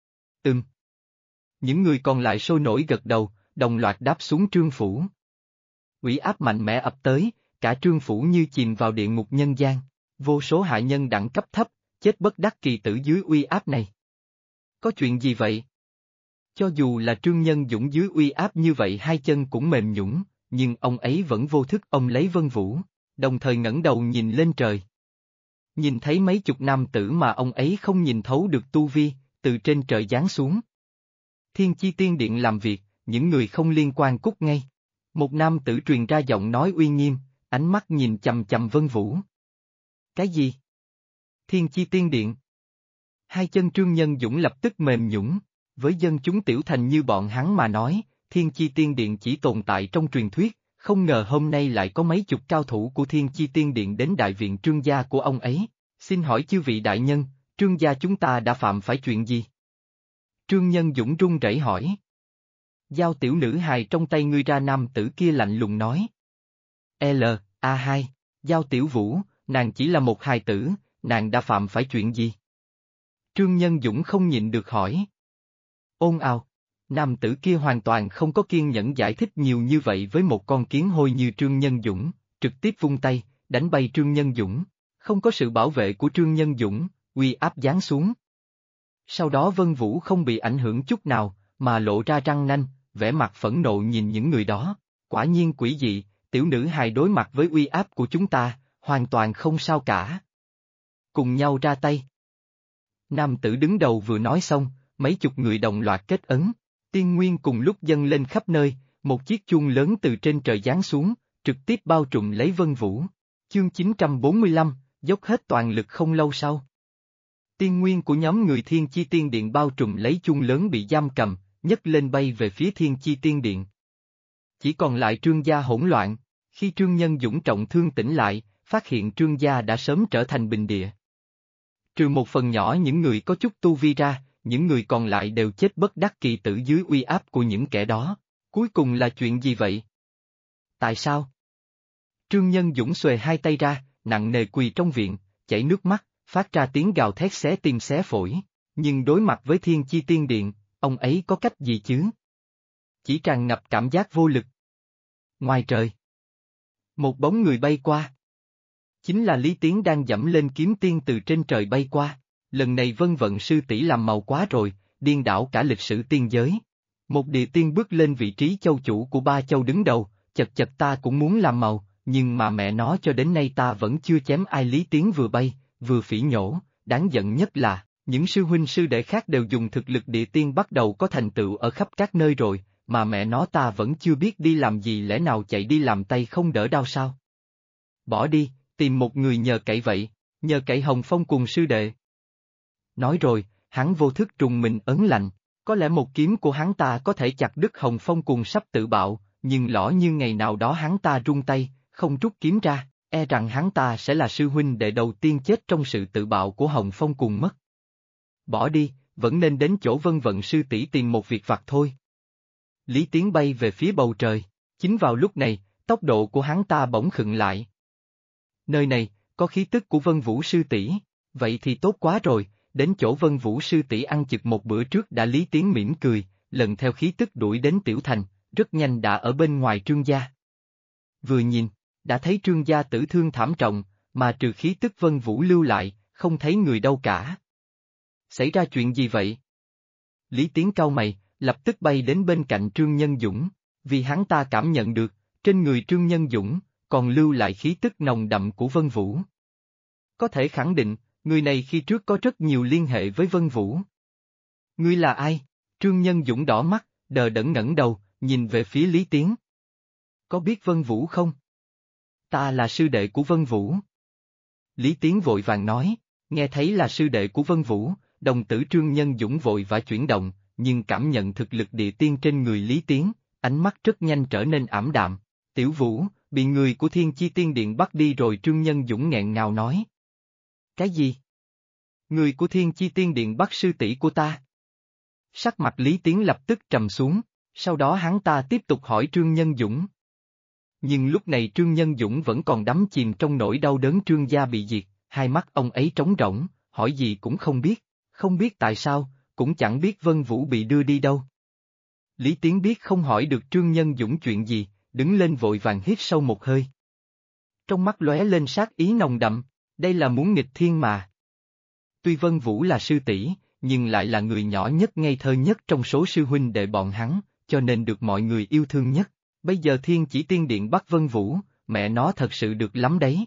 Những người còn lại sôi nổi gật đầu, đồng loạt đáp xuống Trương Phủ. Uy áp mạnh mẽ ập tới, cả Trương Phủ như chìm vào địa ngục nhân gian, vô số hạ nhân đẳng cấp thấp, chết bất đắc kỳ tử dưới uy áp này. Có chuyện gì vậy? Cho dù là Trương Nhân Dũng dưới uy áp như vậy hai chân cũng mềm nhũn, nhưng ông ấy vẫn vô thức ôm lấy Vân Vũ, đồng thời ngẩng đầu nhìn lên trời. Nhìn thấy mấy chục nam tử mà ông ấy không nhìn thấu được tu vi, từ trên trời giáng xuống. Thiên Chi Tiên Điện làm việc, những người không liên quan cút ngay. Một nam tử truyền ra giọng nói uy nghiêm, ánh mắt nhìn chằm chằm Vân Vũ. Cái gì? Thiên Chi Tiên Điện. Hai chân Trương Nhân Dũng lập tức mềm nhũn. Với dân chúng tiểu thành như bọn hắn mà nói, Thiên Chi Tiên Điện chỉ tồn tại trong truyền thuyết, không ngờ hôm nay lại có mấy chục cao thủ của Thiên Chi Tiên Điện đến đại viện Trương gia của ông ấy. Xin hỏi chư vị đại nhân, Trương gia chúng ta đã phạm phải chuyện gì? Trương Nhân Dũng run rẩy hỏi. Giao tiểu nữ hài trong tay ngươi ra. Nam tử kia lạnh lùng nói. A2, Giao Tiểu Vũ, nàng chỉ là một hài tử, nàng đã phạm phải chuyện gì? Trương Nhân Dũng không nhịn được hỏi. Ôn ào, nam tử kia hoàn toàn không có kiên nhẫn giải thích nhiều như vậy với một con kiến hôi như Trương Nhân Dũng, trực tiếp vung tay, đánh bay Trương Nhân Dũng, không có sự bảo vệ của Trương Nhân Dũng, uy áp giáng xuống. Sau đó Vân Vũ không bị ảnh hưởng chút nào, mà lộ ra răng nanh, vẻ mặt phẫn nộ nhìn những người đó, quả nhiên quỷ dị, tiểu nữ hài đối mặt với uy áp của chúng ta, hoàn toàn không sao cả. Cùng nhau ra tay. Nam tử đứng đầu vừa nói xong, mấy chục người đồng loạt kết ấn, tiên nguyên cùng lúc dâng lên khắp nơi, một chiếc chuông lớn từ trên trời giáng xuống, trực tiếp bao trùm lấy Vân Vũ. Chương 945, dốc hết toàn lực. Không lâu sau, Tiên nguyên của nhóm người Thiên Chi Tiên Điện bao trùm lấy chung lớn bị giam cầm, nhấc lên bay về phía Thiên Chi Tiên Điện. Chỉ còn lại Trương gia hỗn loạn, khi Trương Nhân Dũng trọng thương tỉnh lại, phát hiện Trương gia đã sớm trở thành bình địa. Trừ một phần nhỏ những người có chút tu vi ra, những người còn lại đều chết bất đắc kỳ tử dưới uy áp của những kẻ đó. Cuối cùng là chuyện gì vậy? Tại sao? Trương Nhân Dũng xuề hai tay ra, nặng nề quỳ trong viện, chảy nước mắt, phát ra tiếng gào thét xé tim xé phổi. Nhưng đối mặt với Thiên Chi Tiên Điện, ông ấy có cách gì chứ? Chỉ tràn ngập cảm giác vô lực. Ngoài trời, một bóng người bay qua. Chính là Lý Tiến đang dẫm lên kiếm tiên từ trên trời bay qua. Lần này Vân Vận sư tỷ làm màu quá rồi, điên đảo cả lịch sử tiên giới. Một địa tiên bước lên vị trí châu chủ của ba châu đứng đầu, chật chật ta cũng muốn làm màu, nhưng mà mẹ nó cho đến nay ta vẫn chưa chém ai. Lý Tiến vừa bay, vừa phỉ nhổ, đáng giận nhất là, những sư huynh sư đệ khác đều dùng thực lực địa tiên bắt đầu có thành tựu ở khắp các nơi rồi, mà mẹ nó ta vẫn chưa biết đi làm gì, lẽ nào chạy đi làm tay không đỡ đau sao? Bỏ đi, tìm một người nhờ cậy vậy, nhờ cậy Hồng Phong cùng sư đệ. Nói rồi, hắn vô thức trùng mình ấn lạnh, có lẽ một kiếm của hắn ta có thể chặt đứt Hồng Phong cùng sắp tự bạo, nhưng lỡ như ngày nào đó hắn ta rung tay, không rút kiếm ra, e rằng hắn ta sẽ là sư huynh đệ đầu tiên chết trong sự tự bạo của Hồng Phong cùng mất. Bỏ đi, vẫn nên đến chỗ Vân Vận sư tỷ tìm một việc vặt thôi. Lý Tiến bay về phía bầu trời, chính vào lúc này, tốc độ của hắn ta bỗng khựng lại. Nơi này, có khí tức của Vân Vũ sư tỷ, vậy thì tốt quá rồi, đến chỗ Vân Vũ sư tỷ ăn chực một bữa trước đã. Lý Tiến mỉm cười, lần theo khí tức đuổi đến Tiểu Thành, rất nhanh đã ở bên ngoài Trương gia. Vừa nhìn, đã thấy Trương gia tử thương thảm trọng, mà trừ khí tức Vân Vũ lưu lại, không thấy người đâu cả. Xảy ra chuyện gì vậy? Lý Tiến cau mày, lập tức bay đến bên cạnh Trương Nhân Dũng, vì hắn ta cảm nhận được, trên người Trương Nhân Dũng, còn lưu lại khí tức nồng đậm của Vân Vũ. Có thể khẳng định, người này khi trước có rất nhiều liên hệ với Vân Vũ. Ngươi là ai? Trương Nhân Dũng đỏ mắt, đờ đẫn ngẩng đầu, nhìn về phía Lý Tiến. Có biết Vân Vũ không? Ta là sư đệ của Vân Vũ. Lý Tiến vội vàng nói, nghe thấy là sư đệ của Vân Vũ, đồng tử Trương Nhân Dũng vội vã chuyển động, nhưng cảm nhận thực lực địa tiên trên người Lý Tiến, ánh mắt rất nhanh trở nên ảm đạm. Tiểu Vũ, bị người của Thiên Chi Tiên Điện bắt đi rồi. Trương Nhân Dũng nghẹn ngào nói. Cái gì? Người của Thiên Chi Tiên Điện bắt sư tỷ của ta? Sắc mặt Lý Tiến lập tức trầm xuống, sau đó hắn ta tiếp tục hỏi Trương Nhân Dũng. Nhưng lúc này Trương Nhân Dũng vẫn còn đắm chìm trong nỗi đau đớn Trương gia bị diệt, hai mắt ông ấy trống rỗng, hỏi gì cũng không biết tại sao, cũng chẳng biết Vân Vũ bị đưa đi đâu. Lý Tiến biết không hỏi được Trương Nhân Dũng chuyện gì, đứng lên vội vàng hít sâu một hơi. Trong mắt lóe lên sát ý nồng đậm, đây là muốn nghịch thiên mà. Tuy Vân Vũ là sư tỷ, nhưng lại là người nhỏ nhất ngây thơ nhất trong số sư huynh đệ bọn hắn, cho nên được mọi người yêu thương nhất. Bây giờ Thiên Chỉ Tiên Điện bắt Vân Vũ, mẹ nó thật sự được lắm đấy.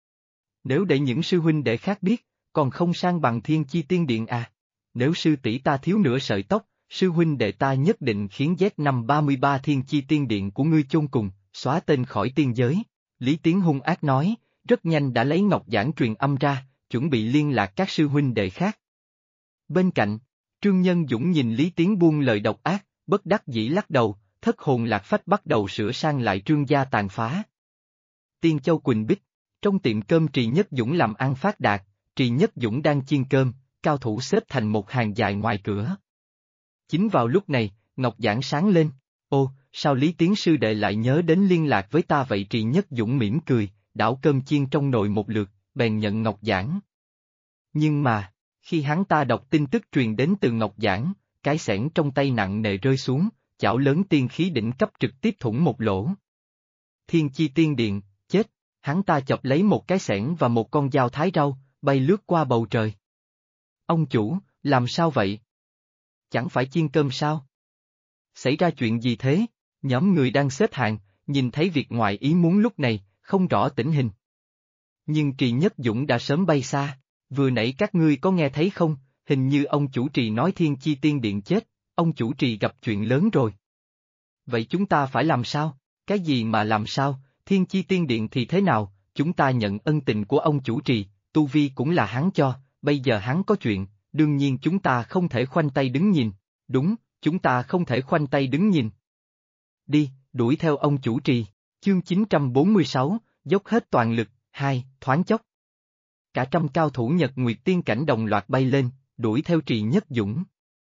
Nếu để những sư huynh đệ khác biết, còn không sang bằng Thiên Chi Tiên Điện à. Nếu sư tỷ ta thiếu nửa sợi tóc, sư huynh đệ ta nhất định khiến Z533 Thiên Chi Tiên Điện của ngươi chôn cùng, xóa tên khỏi tiên giới. Lý Tiến hung ác nói, rất nhanh đã lấy ngọc giản truyền âm ra, chuẩn bị liên lạc các sư huynh đệ khác. Bên cạnh, Trương Nhân Dũng nhìn Lý Tiến buông lời độc ác, bất đắc dĩ lắc đầu, thất hồn lạc phách bắt đầu sửa sang lại Trương gia tàn phá. Tiên Châu Quỳnh Bích, trong tiệm cơm Trì Nhất Dũng làm ăn phát đạt, Trì Nhất Dũng đang chiên cơm, cao thủ xếp thành một hàng dài ngoài cửa. Chính vào lúc này, ngọc giản sáng lên, ô, sao Lý Tiến sư đệ lại nhớ đến liên lạc với ta vậy? Trì Nhất Dũng mỉm cười, đảo cơm chiên trong nồi một lượt, bèn nhận ngọc giản. Nhưng mà, khi hắn ta đọc tin tức truyền đến từ ngọc giản, cái xẻng trong tay nặng nề rơi xuống, chảo lớn tiên khí đỉnh cấp trực tiếp thủng một lỗ. Thiên Chi Tiên Điện, chết, hắn ta chọc lấy một cái xẻng và một con dao thái rau, bay lướt qua bầu trời. Ông chủ, làm sao vậy? Chẳng phải chiên cơm sao? Xảy ra chuyện gì thế? Nhóm người đang xếp hàng, nhìn thấy việc ngoài ý muốn lúc này, không rõ tình hình. Nhưng Trì Nhất Dũng đã sớm bay xa, vừa nãy các ngươi có nghe thấy không? Hình như ông chủ Trì nói Thiên Chi Tiên Điện chết, ông chủ Trì gặp chuyện lớn rồi. Vậy chúng ta phải làm sao? Cái gì mà làm sao? Thiên Chi Tiên Điện thì thế nào? Chúng ta nhận ân tình của ông chủ Trì, tu vi cũng là hắn cho, bây giờ hắn có chuyện, đương nhiên chúng ta không thể khoanh tay đứng nhìn. Đúng, chúng ta không thể khoanh tay đứng nhìn. Đi, đuổi theo ông chủ trì. Chương 946, dốc hết toàn lực, thoáng chốc. Cả trăm cao thủ Nhật Nguyệt tiên cảnh đồng loạt bay lên, đuổi theo Trì Nhất Dũng.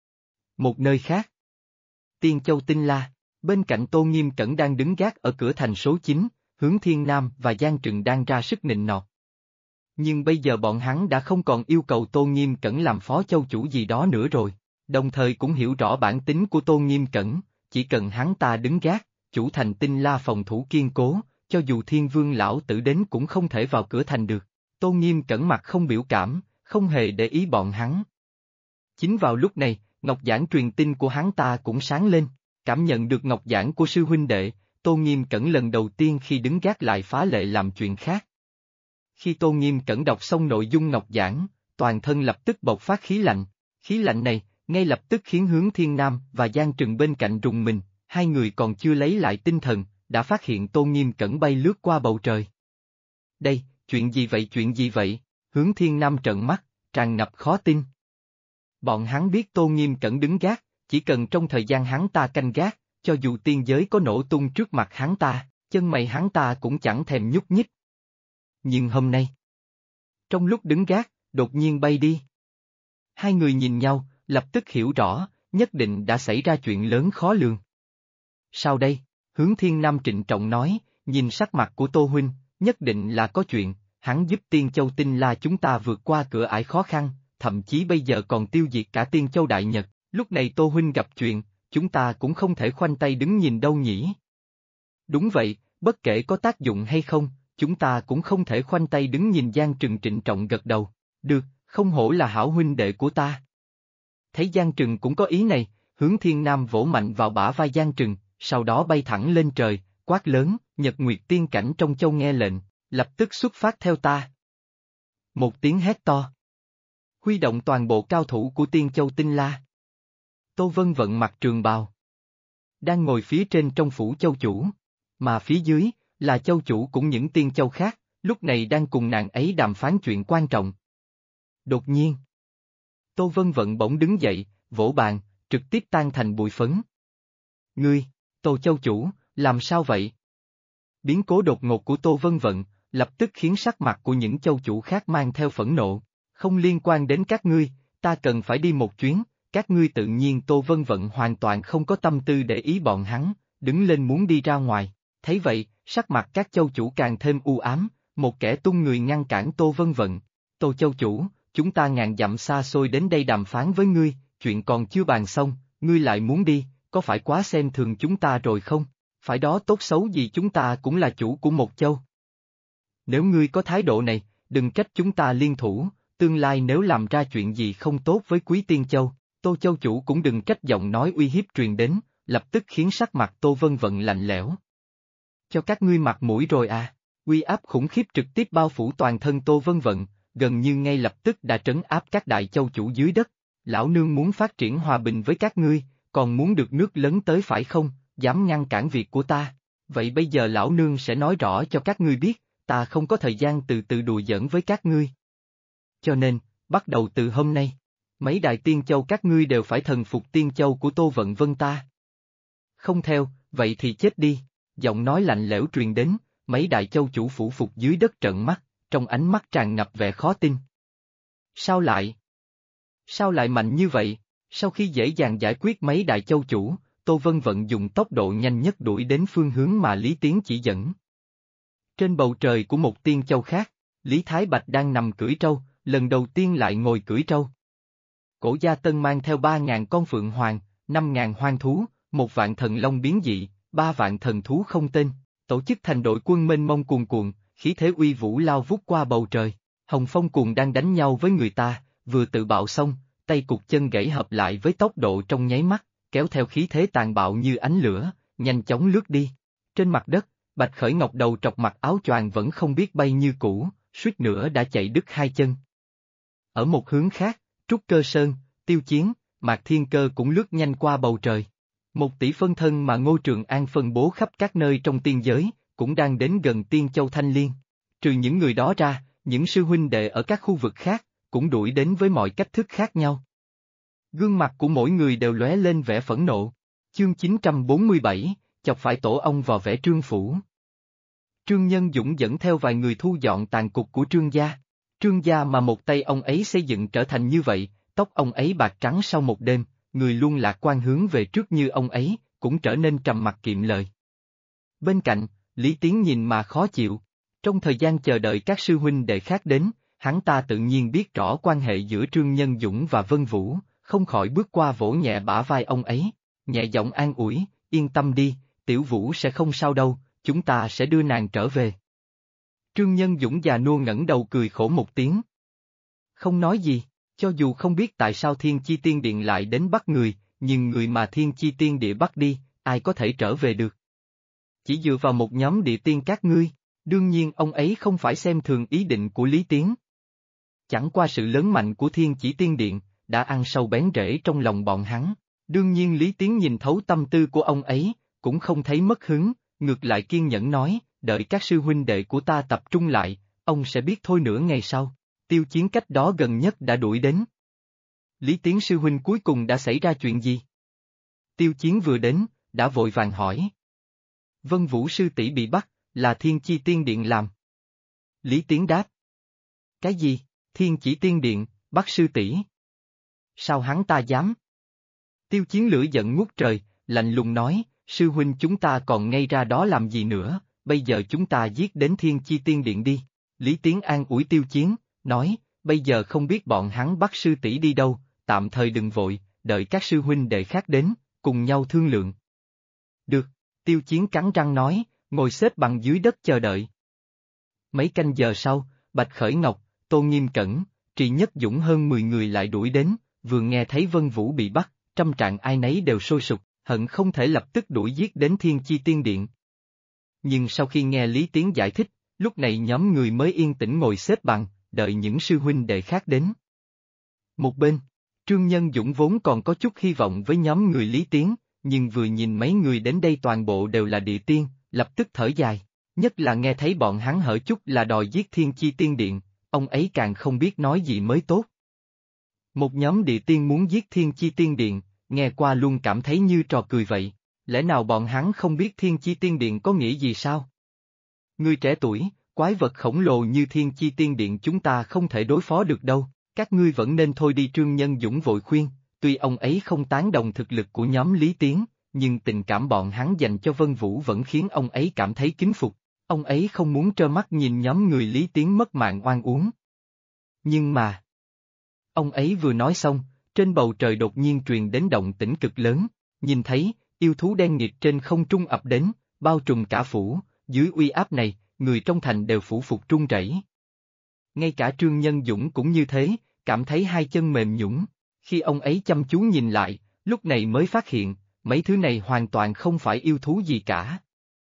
Một nơi khác. Tiên Châu Tinh La, bên cạnh Tô Nghiêm Cẩn đang đứng gác ở cửa thành số 9, Hướng Thiên Nam và Giang Trừng đang ra sức nịnh nọt. Nhưng bây giờ bọn hắn đã không còn yêu cầu Tô Nghiêm Cẩn làm phó châu chủ gì đó nữa rồi, đồng thời cũng hiểu rõ bản tính của Tô Nghiêm Cẩn, chỉ cần hắn ta đứng gác, chủ thành Tinh La phòng thủ kiên cố, cho dù Thiên Vương lão tử đến cũng không thể vào cửa thành được. Tô Nghiêm Cẩn mặt không biểu cảm, không hề để ý bọn hắn. Chính vào lúc này, ngọc giản truyền tin của hắn ta cũng sáng lên, cảm nhận được ngọc giản của sư huynh đệ, Tô Nghiêm Cẩn lần đầu tiên khi đứng gác lại phá lệ làm chuyện khác. Khi Tô Nghiêm Cẩn đọc xong nội dung ngọc giản, toàn thân lập tức bộc phát khí lạnh này, ngay lập tức khiến Hướng Thiên Nam và Giang Trừng bên cạnh rùng mình, hai người còn chưa lấy lại tinh thần, đã phát hiện Tô Nghiêm Cẩn bay lướt qua bầu trời. Đây, chuyện gì vậy, Hướng Thiên Nam trợn mắt, tràn ngập khó tin. Bọn hắn biết Tô Nghiêm Cẩn đứng gác, chỉ cần trong thời gian hắn ta canh gác, cho dù tiên giới có nổ tung trước mặt hắn ta, chân mày hắn ta cũng chẳng thèm nhúc nhích. Nhưng hôm nay, trong lúc đứng gác, đột nhiên bay đi. Hai người nhìn nhau, lập tức hiểu rõ, nhất định đã xảy ra chuyện lớn khó lường. Sau đây, Hướng Thiên Nam trịnh trọng nói, nhìn sắc mặt của Tô huynh, nhất định là có chuyện, hắn giúp Tiên Châu Tinh La chúng ta vượt qua cửa ải khó khăn, thậm chí bây giờ còn tiêu diệt cả Tiên Châu Đại Nhật, lúc này Tô huynh gặp chuyện, chúng ta cũng không thể khoanh tay đứng nhìn đâu nhỉ. Đúng vậy, bất kể có tác dụng hay không, chúng ta cũng không thể khoanh tay đứng nhìn. Giang Trừng trịnh trọng gật đầu, được, không hổ là hảo huynh đệ của ta. Thấy Giang Trừng cũng có ý này, Hướng Thiên Nam vỗ mạnh vào bả vai Giang Trừng, sau đó bay thẳng lên trời, quát lớn, Nhật Nguyệt tiên cảnh trong châu nghe lệnh, lập tức xuất phát theo ta. Một tiếng hét to. Huy động toàn bộ cao thủ của Tiên Châu Tinh La. Tô Vân vận mặc trường bào. Đang ngồi phía trên trong phủ châu chủ, mà phía dưới, là châu chủ cũng những tiên châu khác, lúc này đang cùng nàng ấy đàm phán chuyện quan trọng. Đột nhiên, Tô Vân vận bỗng đứng dậy, vỗ bàn, trực tiếp tan thành bụi phấn. Ngươi, Tô châu chủ, làm sao vậy? Biến cố đột ngột của Tô Vân vận, lập tức khiến sắc mặt của những châu chủ khác mang theo phẫn nộ. Không liên quan đến các ngươi, ta cần phải đi một chuyến, các ngươi tự nhiên. Tô Vân vận hoàn toàn không có tâm tư để ý bọn hắn, đứng lên muốn đi ra ngoài. Thấy vậy, sắc mặt các châu chủ càng thêm u ám, một kẻ tung người ngăn cản Tô Vân vận. Tô châu chủ, chúng ta ngàn dặm xa xôi đến đây đàm phán với ngươi, chuyện còn chưa bàn xong, ngươi lại muốn đi, có phải quá xem thường chúng ta rồi không? Phải đó, tốt xấu gì chúng ta cũng là chủ của một châu. Nếu ngươi có thái độ này, đừng trách chúng ta liên thủ, tương lai nếu làm ra chuyện gì không tốt với Quý Tiên Châu, Tô châu chủ cũng đừng trách. Giọng nói uy hiếp truyền đến, lập tức khiến sắc mặt Tô Vân vận lạnh lẽo. Cho các ngươi mặt mũi rồi à? Uy áp khủng khiếp trực tiếp bao phủ toàn thân Tô Vân vận, gần như ngay lập tức đã trấn áp các đại châu chủ dưới đất. Lão nương muốn phát triển hòa bình với các ngươi, còn muốn được nước lấn tới phải không? Dám ngăn cản việc của ta. Vậy bây giờ lão nương sẽ nói rõ cho các ngươi biết, ta không có thời gian từ từ đùa giỡn với các ngươi. Cho nên, bắt đầu từ hôm nay, mấy đại tiên châu các ngươi đều phải thần phục tiên châu của Tô Vận Vân ta. Không theo, vậy thì chết đi. Giọng nói lạnh lẽo truyền đến, mấy đại châu chủ phủ phục dưới đất trợn mắt, trong ánh mắt tràn ngập vẻ khó tin. Sao lại? Sao lại mạnh như vậy? Sau khi dễ dàng giải quyết mấy đại châu chủ, Tô Vân vận dùng tốc độ nhanh nhất đuổi đến phương hướng mà Lý Tiến chỉ dẫn. Trên bầu trời của một tiên châu khác, Lý Thái Bạch đang nằm cưỡi trâu, lần đầu tiên lại ngồi cưỡi trâu. Cổ Gia Tân mang theo 3.000 con phượng hoàng, 5.000 hoang thú, 1 vạn thần long biến dị, 3 vạn thần thú không tên, tổ chức thành đội quân mênh mông cuồn cuộn, khí thế uy vũ lao vút qua bầu trời. Hồng Phong Cuồng đang đánh nhau với người ta, vừa tự bạo xong, tay cụt chân gãy hợp lại với tốc độ trong nháy mắt, kéo theo khí thế tàn bạo như ánh lửa, nhanh chóng lướt đi. Trên mặt đất, Bạch Khởi Ngọc đầu trọc mặc áo choàng vẫn không biết bay như cũ, suýt nữa đã chạy đứt 2 chân. Ở một hướng khác, Trúc Cơ Sơn, Tiêu Chiến, Mạc Thiên Cơ cũng lướt nhanh qua bầu trời. 1 tỷ phân thân mà Ngô Trường An phân bố khắp các nơi trong tiên giới, cũng đang đến gần Tiên Châu Thanh Liên. Trừ những người đó ra, những sư huynh đệ ở các khu vực khác, cũng đuổi đến với mọi cách thức khác nhau. Gương mặt của mỗi người đều lóe lên vẻ phẫn nộ. Chương 947, chọc phải tổ ong vào vẻ Trương phủ. Trương Nhân Dũng dẫn theo vài người thu dọn tàn cục của Trương gia. Trương gia mà một tay ông ấy xây dựng trở thành như vậy, tóc ông ấy bạc trắng sau một đêm, người luôn lạc quan hướng về trước như ông ấy, cũng trở nên trầm mặc kiệm lời. Bên cạnh, Lý Tiến nhìn mà khó chịu. Trong thời gian chờ đợi các sư huynh đệ khác đến, hắn ta tự nhiên biết rõ quan hệ giữa Trương Nhân Dũng và Vân Vũ, không khỏi bước qua vỗ nhẹ bả vai ông ấy, nhẹ giọng an ủi, yên tâm đi, Tiểu Vũ sẽ không sao đâu, chúng ta sẽ đưa nàng trở về. Trương Nhân Dũng già nua ngẩng đầu cười khổ một tiếng. Không nói gì, cho dù không biết tại sao Thiên Chi Tiên Điện lại đến bắt người, nhưng người mà Thiên Chi Tiên Địa bắt đi, ai có thể trở về được. Chỉ dựa vào một nhóm địa tiên các ngươi, đương nhiên ông ấy không phải xem thường ý định của Lý Tiến. Chẳng qua sự lớn mạnh của Thiên Chỉ Tiên Điện, đã ăn sâu bén rễ trong lòng bọn hắn. Đương nhiên Lý Tiến nhìn thấu tâm tư của ông ấy, cũng không thấy mất hứng, ngược lại kiên nhẫn nói, đợi các sư huynh đệ của ta tập trung lại, ông sẽ biết thôi. Nửa ngày sau, Tiêu Chiến cách đó gần nhất đã đuổi đến. Lý Tiến sư huynh cuối cùng đã xảy ra chuyện gì? Tiêu Chiến vừa đến, đã vội vàng hỏi. Vân Vũ sư tỷ bị bắt, là Thiên Chi Tiên Điện làm. Lý Tiến đáp. Cái gì, Thiên Chỉ Tiên Điện, bắt sư tỷ? Sao hắn ta dám? Tiêu Chiến lửa giận ngút trời, lạnh lùng nói, sư huynh chúng ta còn ngây ra đó làm gì nữa, bây giờ chúng ta giết đến Thiên Chi Tiên Điện đi. Lý Tiến an ủi Tiêu Chiến, nói, bây giờ không biết bọn hắn bắt sư tỷ đi đâu, tạm thời đừng vội, đợi các sư huynh đệ khác đến, cùng nhau thương lượng. Được, Tiêu Chiến cắn răng nói, ngồi xếp bằng dưới đất chờ đợi. Mấy canh giờ sau, Bạch Khởi Ngọc, Tô Nghiêm Cẩn, Trì Nhất Dũng hơn 10 người lại đuổi đến, vừa nghe thấy Vân Vũ bị bắt, trăm trạng ai nấy đều sôi sục, hận không thể lập tức đuổi giết đến Thiên Chi Tiên Điện. Nhưng sau khi nghe Lý Tiến giải thích, lúc này nhóm người mới yên tĩnh ngồi xếp bằng, đợi những sư huynh đệ khác đến. Một bên, Trương Nhân Dũng vốn còn có chút hy vọng với nhóm người Lý Tiến, nhưng vừa nhìn mấy người đến đây toàn bộ đều là địa tiên, lập tức thở dài, nhất là nghe thấy bọn hắn hở chút là đòi giết Thiên Chi Tiên Điện, ông ấy càng không biết nói gì mới tốt. Một nhóm địa tiên muốn giết Thiên Chi Tiên Điện, nghe qua luôn cảm thấy như trò cười vậy, lẽ nào bọn hắn không biết Thiên Chi Tiên Điện có nghĩa gì sao? Người trẻ tuổi, quái vật khổng lồ như Thiên Chi Tiên Điện chúng ta không thể đối phó được đâu, các ngươi vẫn nên thôi đi. Trương Nhân Dũng vội khuyên, tuy ông ấy không tán đồng thực lực của nhóm Lý Tiến, nhưng tình cảm bọn hắn dành cho Vân Vũ vẫn khiến ông ấy cảm thấy kính phục, ông ấy không muốn trơ mắt nhìn nhóm người Lý Tiến mất mạng oan uổng. Nhưng mà... Ông ấy vừa nói xong, trên bầu trời đột nhiên truyền đến động tĩnh cực lớn, nhìn thấy, yêu thú đen nghịt trên không trung ập đến, bao trùm cả phủ, dưới uy áp này, người trong thành đều phủ phục run rẩy. Ngay cả Trương Nhân Dũng cũng như thế, cảm thấy hai chân mềm nhũn. Khi ông ấy chăm chú nhìn lại, lúc này mới phát hiện, mấy thứ này hoàn toàn không phải yêu thú gì cả.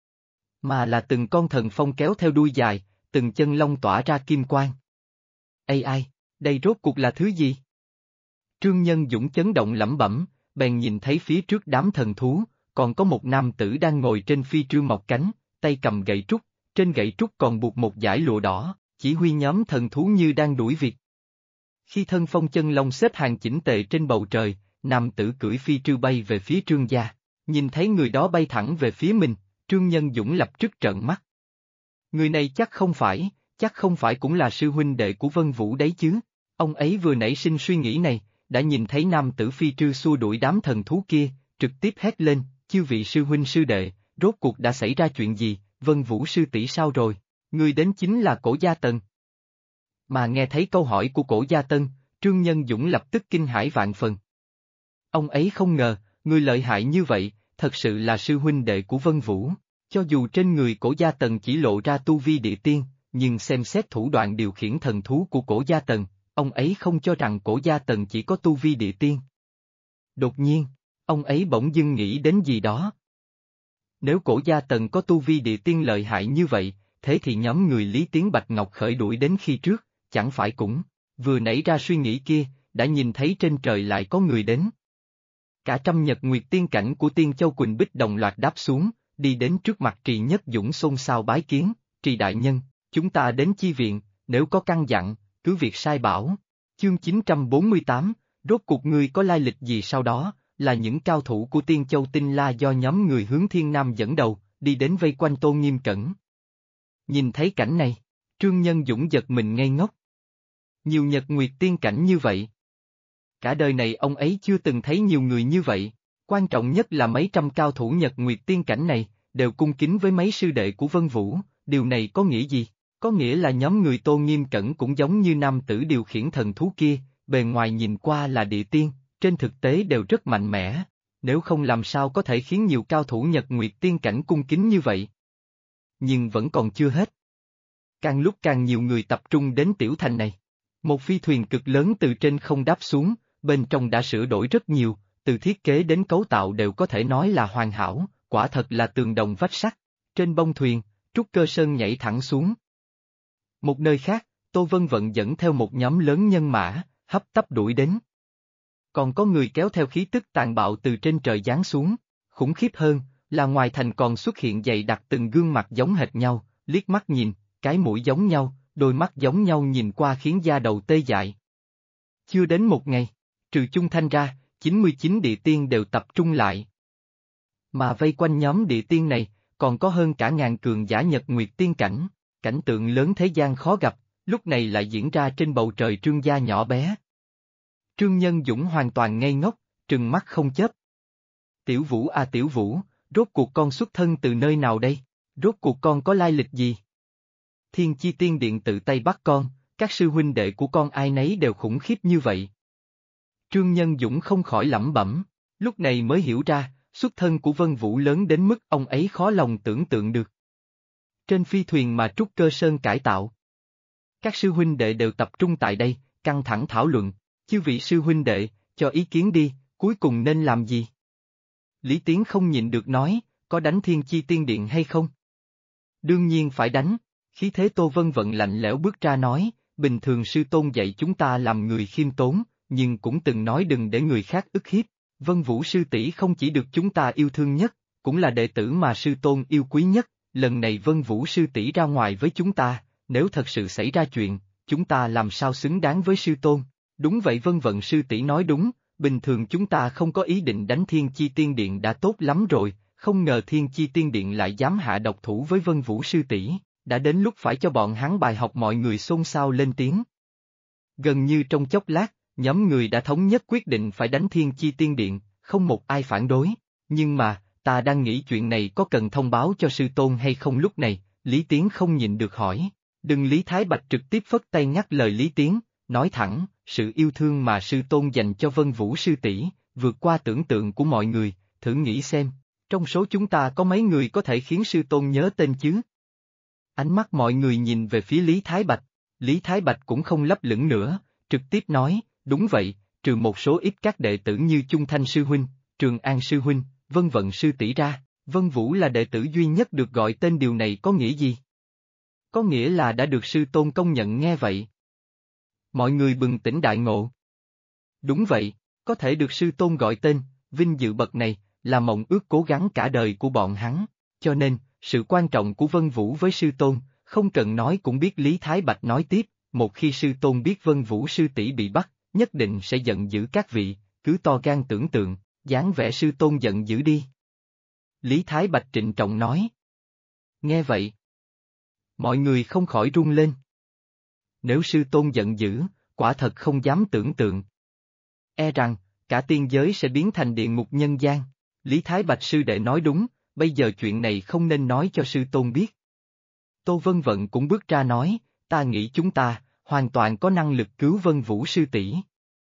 Mà là từng con thần phong kéo theo đuôi dài, từng chân lông tỏa ra kim quang. Ây ai, đây rốt cuộc là thứ gì? Trương Nhân Dũng chấn động lẩm bẩm, bèn nhìn thấy phía trước đám thần thú, còn có một nam tử đang ngồi trên phi trư mọc cánh, tay cầm gậy trúc, trên gậy trúc còn buộc một dải lụa đỏ, chỉ huy nhóm thần thú như đang đuổi việc. Khi thân phong chân long xếp hàng chỉnh tề trên bầu trời, nam tử cưỡi phi trư bay về phía Trương gia, nhìn thấy người đó bay thẳng về phía mình, Trương Nhân Dũng lập tức trợn mắt. Người này chắc không phải cũng là sư huynh đệ của Vân Vũ đấy chứ? Ông ấy vừa nảy sinh suy nghĩ này, đã nhìn thấy nam tử phi trư xua đuổi đám thần thú kia, trực tiếp hét lên, chư vị sư huynh sư đệ, rốt cuộc đã xảy ra chuyện gì, Vân Vũ sư tỷ sao rồi? Người đến chính là Cổ Gia Tần. Mà nghe thấy câu hỏi của Cổ Gia Tân, Trương Nhân Dũng lập tức kinh hãi vạn phần. Ông ấy không ngờ, người lợi hại như vậy, thật sự là sư huynh đệ của Vân Vũ, cho dù trên người Cổ Gia Tần chỉ lộ ra tu vi địa tiên, nhưng xem xét thủ đoạn điều khiển thần thú của Cổ Gia Tần, ông ấy không cho rằng Cổ Gia Tần chỉ có tu vi địa tiên. Đột nhiên, ông ấy bỗng dưng nghĩ đến gì đó. Nếu Cổ Gia Tần có tu vi địa tiên lợi hại như vậy, thế thì nhóm người Lý Tiến Bạch Ngọc khởi đuổi đến khi trước, chẳng phải cũng, vừa nảy ra suy nghĩ kia, đã nhìn thấy trên trời lại có người đến. Cả trăm nhật nguyệt tiên cảnh của Tiên Châu Quỳnh Bích đồng loạt đáp xuống, đi đến trước mặt Trì Nhất Dũng xôn xao bái kiến, Trì đại nhân, chúng ta đến chi viện, nếu có căn dặn, cứ việc sai bảo. Chương 948, rốt cuộc ngươi có lai lịch gì? Sau đó, là những cao thủ của Tiên Châu Tinh La do nhóm người Hướng Thiên Nam dẫn đầu, đi đến vây quanh Tôn Nghiêm Cẩn. Nhìn thấy cảnh này, Trương Nhân Dũng giật mình ngây ngốc. Nhiều nhật nguyệt tiên cảnh như vậy. Cả đời này ông ấy chưa từng thấy nhiều người như vậy, quan trọng nhất là mấy trăm cao thủ nhật nguyệt tiên cảnh này, đều cung kính với mấy sư đệ của Vân Vũ, điều này có nghĩa gì? Có nghĩa là nhóm người Tôn Nghiêm Cẩn cũng giống như nam tử điều khiển thần thú kia, bề ngoài nhìn qua là địa tiên, trên thực tế đều rất mạnh mẽ, nếu không làm sao có thể khiến nhiều cao thủ nhật nguyệt tiên cảnh cung kính như vậy. Nhưng vẫn còn chưa hết. Càng lúc càng nhiều người tập trung đến tiểu thành này. Một phi thuyền cực lớn từ trên không đáp xuống, bên trong đã sửa đổi rất nhiều, từ thiết kế đến cấu tạo đều có thể nói là hoàn hảo, quả thật là tường đồng vách sắt. Trên bông thuyền, Trúc Cơ Sơn nhảy thẳng xuống. Một nơi khác, Tô Vân Vận dẫn theo một nhóm lớn nhân mã, hấp tấp đuổi đến. Còn có người kéo theo khí tức tàn bạo từ trên trời giáng xuống, khủng khiếp hơn, là ngoài thành còn xuất hiện dày đặc từng gương mặt giống hệt nhau, liếc mắt nhìn, cái mũi giống nhau, đôi mắt giống nhau nhìn qua khiến da đầu tê dại. Chưa đến một ngày, trừ Chung Thanh ra, 99 địa tiên đều tập trung lại. Mà vây quanh nhóm địa tiên này, còn có hơn cả ngàn cường giả nhật nguyệt tiên cảnh, cảnh tượng lớn thế gian khó gặp, lúc này lại diễn ra trên bầu trời Trương gia nhỏ bé. Trương Nhân Dũng hoàn toàn ngây ngốc, trừng mắt không chớp. Tiểu Vũ à Tiểu Vũ, rốt cuộc con xuất thân từ nơi nào đây? Rốt cuộc con có lai lịch gì? Thiên Chi Tiên Điện tự tay bắt con, các sư huynh đệ của con ai nấy đều khủng khiếp như vậy. Trương Nhân Dũng không khỏi lẩm bẩm, lúc này mới hiểu ra, xuất thân của Vân Vũ lớn đến mức ông ấy khó lòng tưởng tượng được. Trên phi thuyền mà Trúc Cơ Sơn cải tạo, các sư huynh đệ đều tập trung tại đây, căng thẳng thảo luận, chư vị sư huynh đệ, cho ý kiến đi, cuối cùng nên làm gì? Lý Tiến không nhịn được nói, có đánh Thiên Chi Tiên Điện hay không? Đương nhiên phải đánh, khí thế Tô Vân Vận lạnh lẽo bước ra nói, bình thường sư tôn dạy chúng ta làm người khiêm tốn, nhưng cũng từng nói đừng để người khác ức hiếp. Vân Vũ sư tỷ không chỉ được chúng ta yêu thương nhất, cũng là đệ tử mà sư tôn yêu quý nhất, lần này Vân Vũ sư tỷ ra ngoài với chúng ta, nếu thật sự xảy ra chuyện, chúng ta làm sao xứng đáng với sư tôn? Đúng vậy Vân Vận sư tỷ nói đúng, bình thường chúng ta không có ý định đánh Thiên Chi Tiên Điện đã tốt lắm rồi, không ngờ Thiên Chi Tiên Điện lại dám hạ độc thủ với Vân Vũ sư tỷ, đã đến lúc phải cho bọn hắn bài học. Mọi người xôn xao lên tiếng. Gần như trong chốc lát, nhóm người đã thống nhất quyết định phải đánh Thiên Chi Tiên Điện, không một ai phản đối, nhưng mà, ta đang nghĩ chuyện này có cần thông báo cho sư tôn hay không? Lúc này, Lý Tiến không nhịn được hỏi, đừng. Lý Thái Bạch trực tiếp phất tay ngắt lời Lý Tiến, nói thẳng, sự yêu thương mà sư tôn dành cho Vân Vũ sư tỷ vượt qua tưởng tượng của mọi người, thử nghĩ xem, trong số chúng ta có mấy người có thể khiến sư tôn nhớ tên chứ? Ánh mắt mọi người nhìn về phía Lý Thái Bạch, Lý Thái Bạch cũng không lấp lửng nữa, trực tiếp nói, đúng vậy, trừ một số ít các đệ tử như Chung Thanh sư huynh, Trường An sư huynh, Vân Vận sư tỷ ra, Vân Vũ là đệ tử duy nhất được gọi tên. Điều này có nghĩa gì? Có nghĩa là đã được sư tôn công nhận. Nghe vậy, mọi người bừng tỉnh đại ngộ. Đúng vậy, có thể được sư tôn gọi tên, vinh dự bậc này, là mộng ước cố gắng cả đời của bọn hắn, cho nên, sự quan trọng của Vân Vũ với sư tôn, không cần nói cũng biết. Lý Thái Bạch nói tiếp, một khi sư tôn biết Vân Vũ sư tỷ bị bắt, nhất định sẽ giận dữ. Các vị, cứ to gan tưởng tượng, dáng vẻ sư tôn giận dữ đi. Lý Thái Bạch trịnh trọng nói. Nghe vậy, mọi người không khỏi run lên. Nếu sư tôn giận dữ, quả thật không dám tưởng tượng. E rằng, cả tiên giới sẽ biến thành địa ngục nhân gian. Lý Thái Bạch sư đệ nói đúng, bây giờ chuyện này không nên nói cho sư tôn biết. Tô Vân Vận cũng bước ra nói, ta nghĩ chúng ta, hoàn toàn có năng lực cứu Vân Vũ sư tỷ.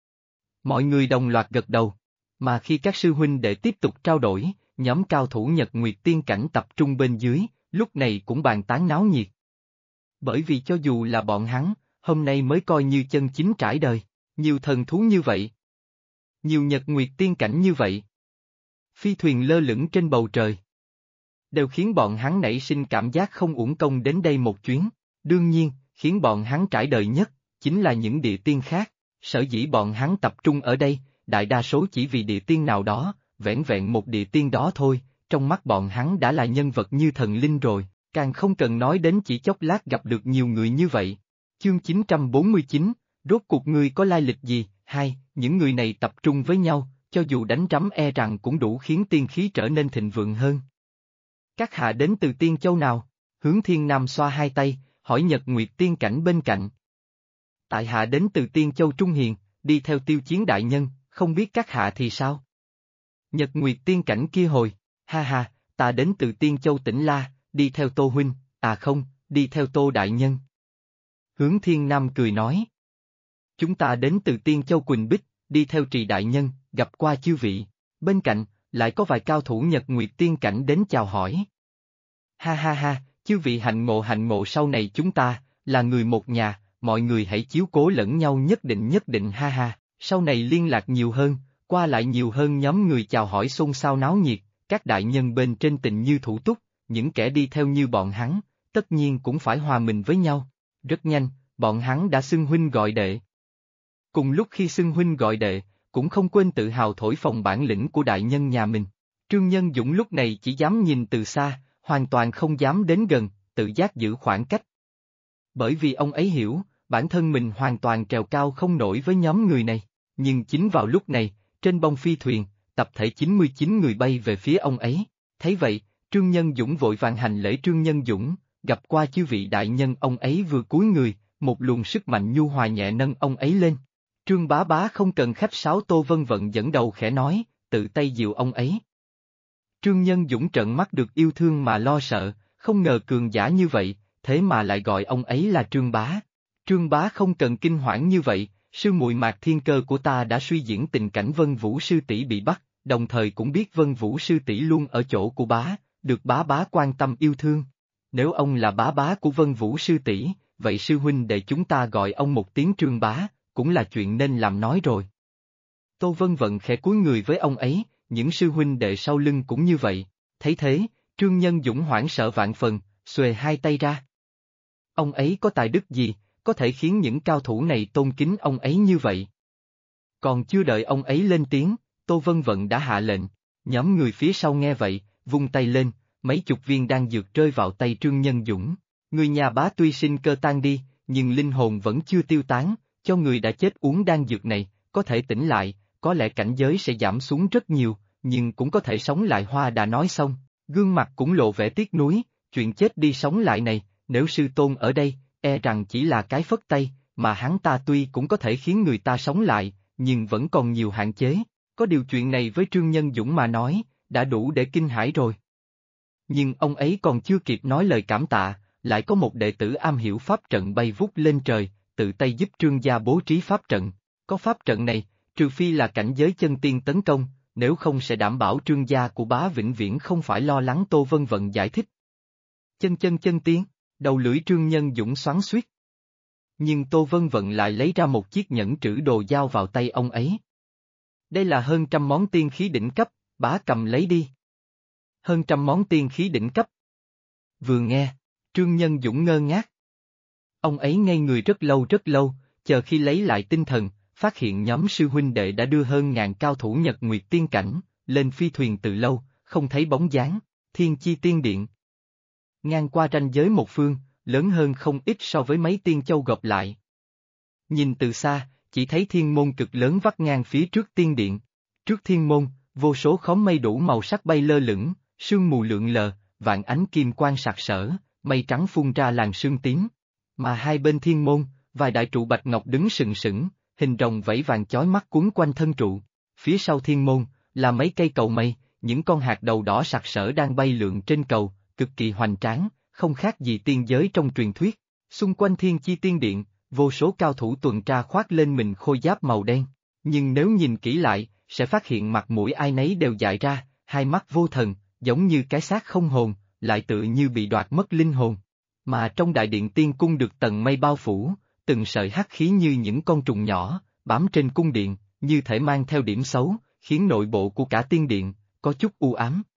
Mọi người đồng loạt gật đầu, mà khi các sư huynh đệ tiếp tục trao đổi, nhóm cao thủ Nhật Nguyệt Tiên Cảnh tập trung bên dưới, lúc này cũng bàn tán náo nhiệt. Bởi vì cho dù là bọn hắn, hôm nay mới coi như chân chính trải đời, nhiều thần thú như vậy. Nhiều Nhật Nguyệt Tiên Cảnh như vậy. Phi thuyền lơ lửng trên bầu trời. Đều khiến bọn hắn nảy sinh cảm giác không uổng công đến đây một chuyến, đương nhiên, khiến bọn hắn trải đời nhất, chính là những địa tiên khác, sở dĩ bọn hắn tập trung ở đây, đại đa số chỉ vì địa tiên nào đó, vẻn vẹn một địa tiên đó thôi, trong mắt bọn hắn đã là nhân vật như thần linh rồi, càng không cần nói đến chỉ chốc lát gặp được nhiều người như vậy. Chương 949, Rốt cuộc ngươi có lai lịch gì? Hai, những người này tập trung với nhau, cho dù đánh trắm e rằng cũng đủ khiến tiên khí trở nên thịnh vượng hơn. Các hạ đến từ Tiên Châu nào? Hướng Thiên Nam xoa hai tay, hỏi Nhật Nguyệt tiên cảnh bên cạnh. Tại hạ đến từ Tiên Châu Trung Hiền, đi theo Tiêu Chiến đại nhân, không biết các hạ thì sao? Nhật Nguyệt tiên cảnh kia hồi, ha ha, ta đến từ Tiên Châu Tỉnh La, đi theo Tô huynh, à không, đi theo Tô đại nhân. Hướng Thiên Nam cười nói. Chúng ta đến từ Tiên Châu Quỳnh Bích, đi theo Trì đại nhân, gặp qua chư vị. Bên cạnh, lại có vài cao thủ Nhật Nguyệt tiên cảnh đến chào hỏi. Ha ha ha, chư vị hạnh ngộ sau này chúng ta, là người một nhà, mọi người hãy chiếu cố lẫn nhau nhất định ha ha, sau này liên lạc nhiều hơn, qua lại nhiều hơn nhóm người chào hỏi xôn xao náo nhiệt, các đại nhân bên trên tình như thủ túc, những kẻ đi theo như bọn hắn, tất nhiên cũng phải hòa mình với nhau. Rất nhanh, bọn hắn đã xưng huynh gọi đệ. Cùng lúc khi xưng huynh gọi đệ, cũng không quên tự hào thổi phồng bản lĩnh của đại nhân nhà mình. Trương Nhân Dũng lúc này chỉ dám nhìn từ xa, hoàn toàn không dám đến gần, tự giác giữ khoảng cách. Bởi vì ông ấy hiểu, bản thân mình hoàn toàn trèo cao không nổi với nhóm người này, nhưng chính vào lúc này, trên bông phi thuyền, tập thể 99 người bay về phía ông ấy. Thấy vậy, Trương Nhân Dũng vội vàng hành lễ. Trương Nhân Dũng, gặp qua chư vị đại nhân. Ông ấy vừa cúi người, một luồng sức mạnh nhu hòa nhẹ nâng ông ấy lên. Trương Bá Bá không cần khách sáo. Tô Vân Vận dẫn đầu khẽ nói, tự tay dìu ông ấy. Trương Nhân Dũng trợn mắt được yêu thương mà lo sợ, không ngờ cường giả như vậy, thế mà lại gọi ông ấy là Trương Bá. Trương Bá không cần kinh hoảng như vậy, sư muội Mạc Thiên Cơ của ta đã suy diễn tình cảnh Vân Vũ sư tỷ bị bắt, đồng thời cũng biết Vân Vũ sư tỷ luôn ở chỗ của bá, được bá bá quan tâm yêu thương. Nếu ông là bá bá của Vân Vũ sư tỷ, vậy sư huynh đệ chúng ta gọi ông một tiếng Trương Bá, cũng là chuyện nên làm nói rồi. Tô Vân Vận khẽ cúi người với ông ấy, những sư huynh đệ sau lưng cũng như vậy. Thấy thế, Trương Nhân Dũng hoảng sợ vạn phần, xuề hai tay ra. Ông ấy có tài đức gì, có thể khiến những cao thủ này tôn kính ông ấy như vậy? Còn chưa đợi ông ấy lên tiếng, Tô Vân Vận đã hạ lệnh. Nhóm người phía sau nghe vậy, vung tay lên, mấy chục viên đan dược rơi vào tay Trương Nhân Dũng. Người nhà bá tuy sinh cơ tan đi, nhưng linh hồn vẫn chưa tiêu tán, cho người đã chết uống đan dược này, có thể tỉnh lại, có lẽ cảnh giới sẽ giảm xuống rất nhiều, nhưng cũng có thể sống lại. Hoa đã nói xong, gương mặt cũng lộ vẻ tiếc nuối, chuyện chết đi sống lại này, nếu sư tôn ở đây, e rằng chỉ là cái phất tay, mà hắn ta tuy cũng có thể khiến người ta sống lại, nhưng vẫn còn nhiều hạn chế, có điều chuyện này với Trương Nhân Dũng mà nói, đã đủ để kinh hãi rồi. Nhưng ông ấy còn chưa kịp nói lời cảm tạ, lại có một đệ tử am hiểu pháp trận bay vút lên trời, tự tay giúp Trương gia bố trí pháp trận. Có pháp trận này, trừ phi là cảnh giới chân tiên tấn công, nếu không sẽ đảm bảo Trương gia của bá vĩnh viễn không phải lo lắng. Tô Vân Vận giải thích. Chân tiên, đầu lưỡi Trương Nhân Dũng xoắn xuýt. Nhưng Tô Vân Vận lại lấy ra một chiếc nhẫn trữ đồ giao vào tay ông ấy. Đây là hơn 100 món tiên khí đỉnh cấp, bá cầm lấy đi. Hơn 100 món tiên khí đỉnh cấp. Vừa nghe, Trương Nhân Dũng ngơ ngác. Ông ấy ngây người rất lâu, chờ khi lấy lại tinh thần, phát hiện nhóm sư huynh đệ đã đưa hơn ngàn cao thủ Nhật Nguyệt tiên cảnh, lên phi thuyền từ lâu, không thấy bóng dáng. Thiên Chi Tiên Điện. Ngang qua ranh giới một phương, lớn hơn không ít so với mấy tiên châu gộp lại. Nhìn từ xa, chỉ thấy thiên môn cực lớn vắt ngang phía trước tiên điện. Trước thiên môn, vô số khóm mây đủ màu sắc bay lơ lửng, sương mù lượn lờ, vạn ánh kim quang sặc sỡ, mây trắng phun ra làn sương tím. Mà hai bên thiên môn, vài đại trụ bạch ngọc đứng sừng sững, hình rồng vẫy vàng chói mắt cuốn quanh thân trụ. Phía sau thiên môn, là mấy cây cầu mây, những con hạt đậu đỏ sặc sỡ đang bay lượn trên cầu, cực kỳ hoành tráng, không khác gì tiên giới trong truyền thuyết. Xung quanh Thiên Chi Tiên Điện, vô số cao thủ tuần tra khoác lên mình khôi giáp màu đen. Nhưng nếu nhìn kỹ lại, sẽ phát hiện mặt mũi ai nấy đều dại ra, hai mắt vô thần, giống như cái xác không hồn, lại tự như bị đoạt mất linh hồn. Mà trong đại điện tiên cung được tầng mây bao phủ, từng sợi hắc khí như những con trùng nhỏ, bám trên cung điện, như thể mang theo điểm xấu, khiến nội bộ của cả tiên điện có chút u ám.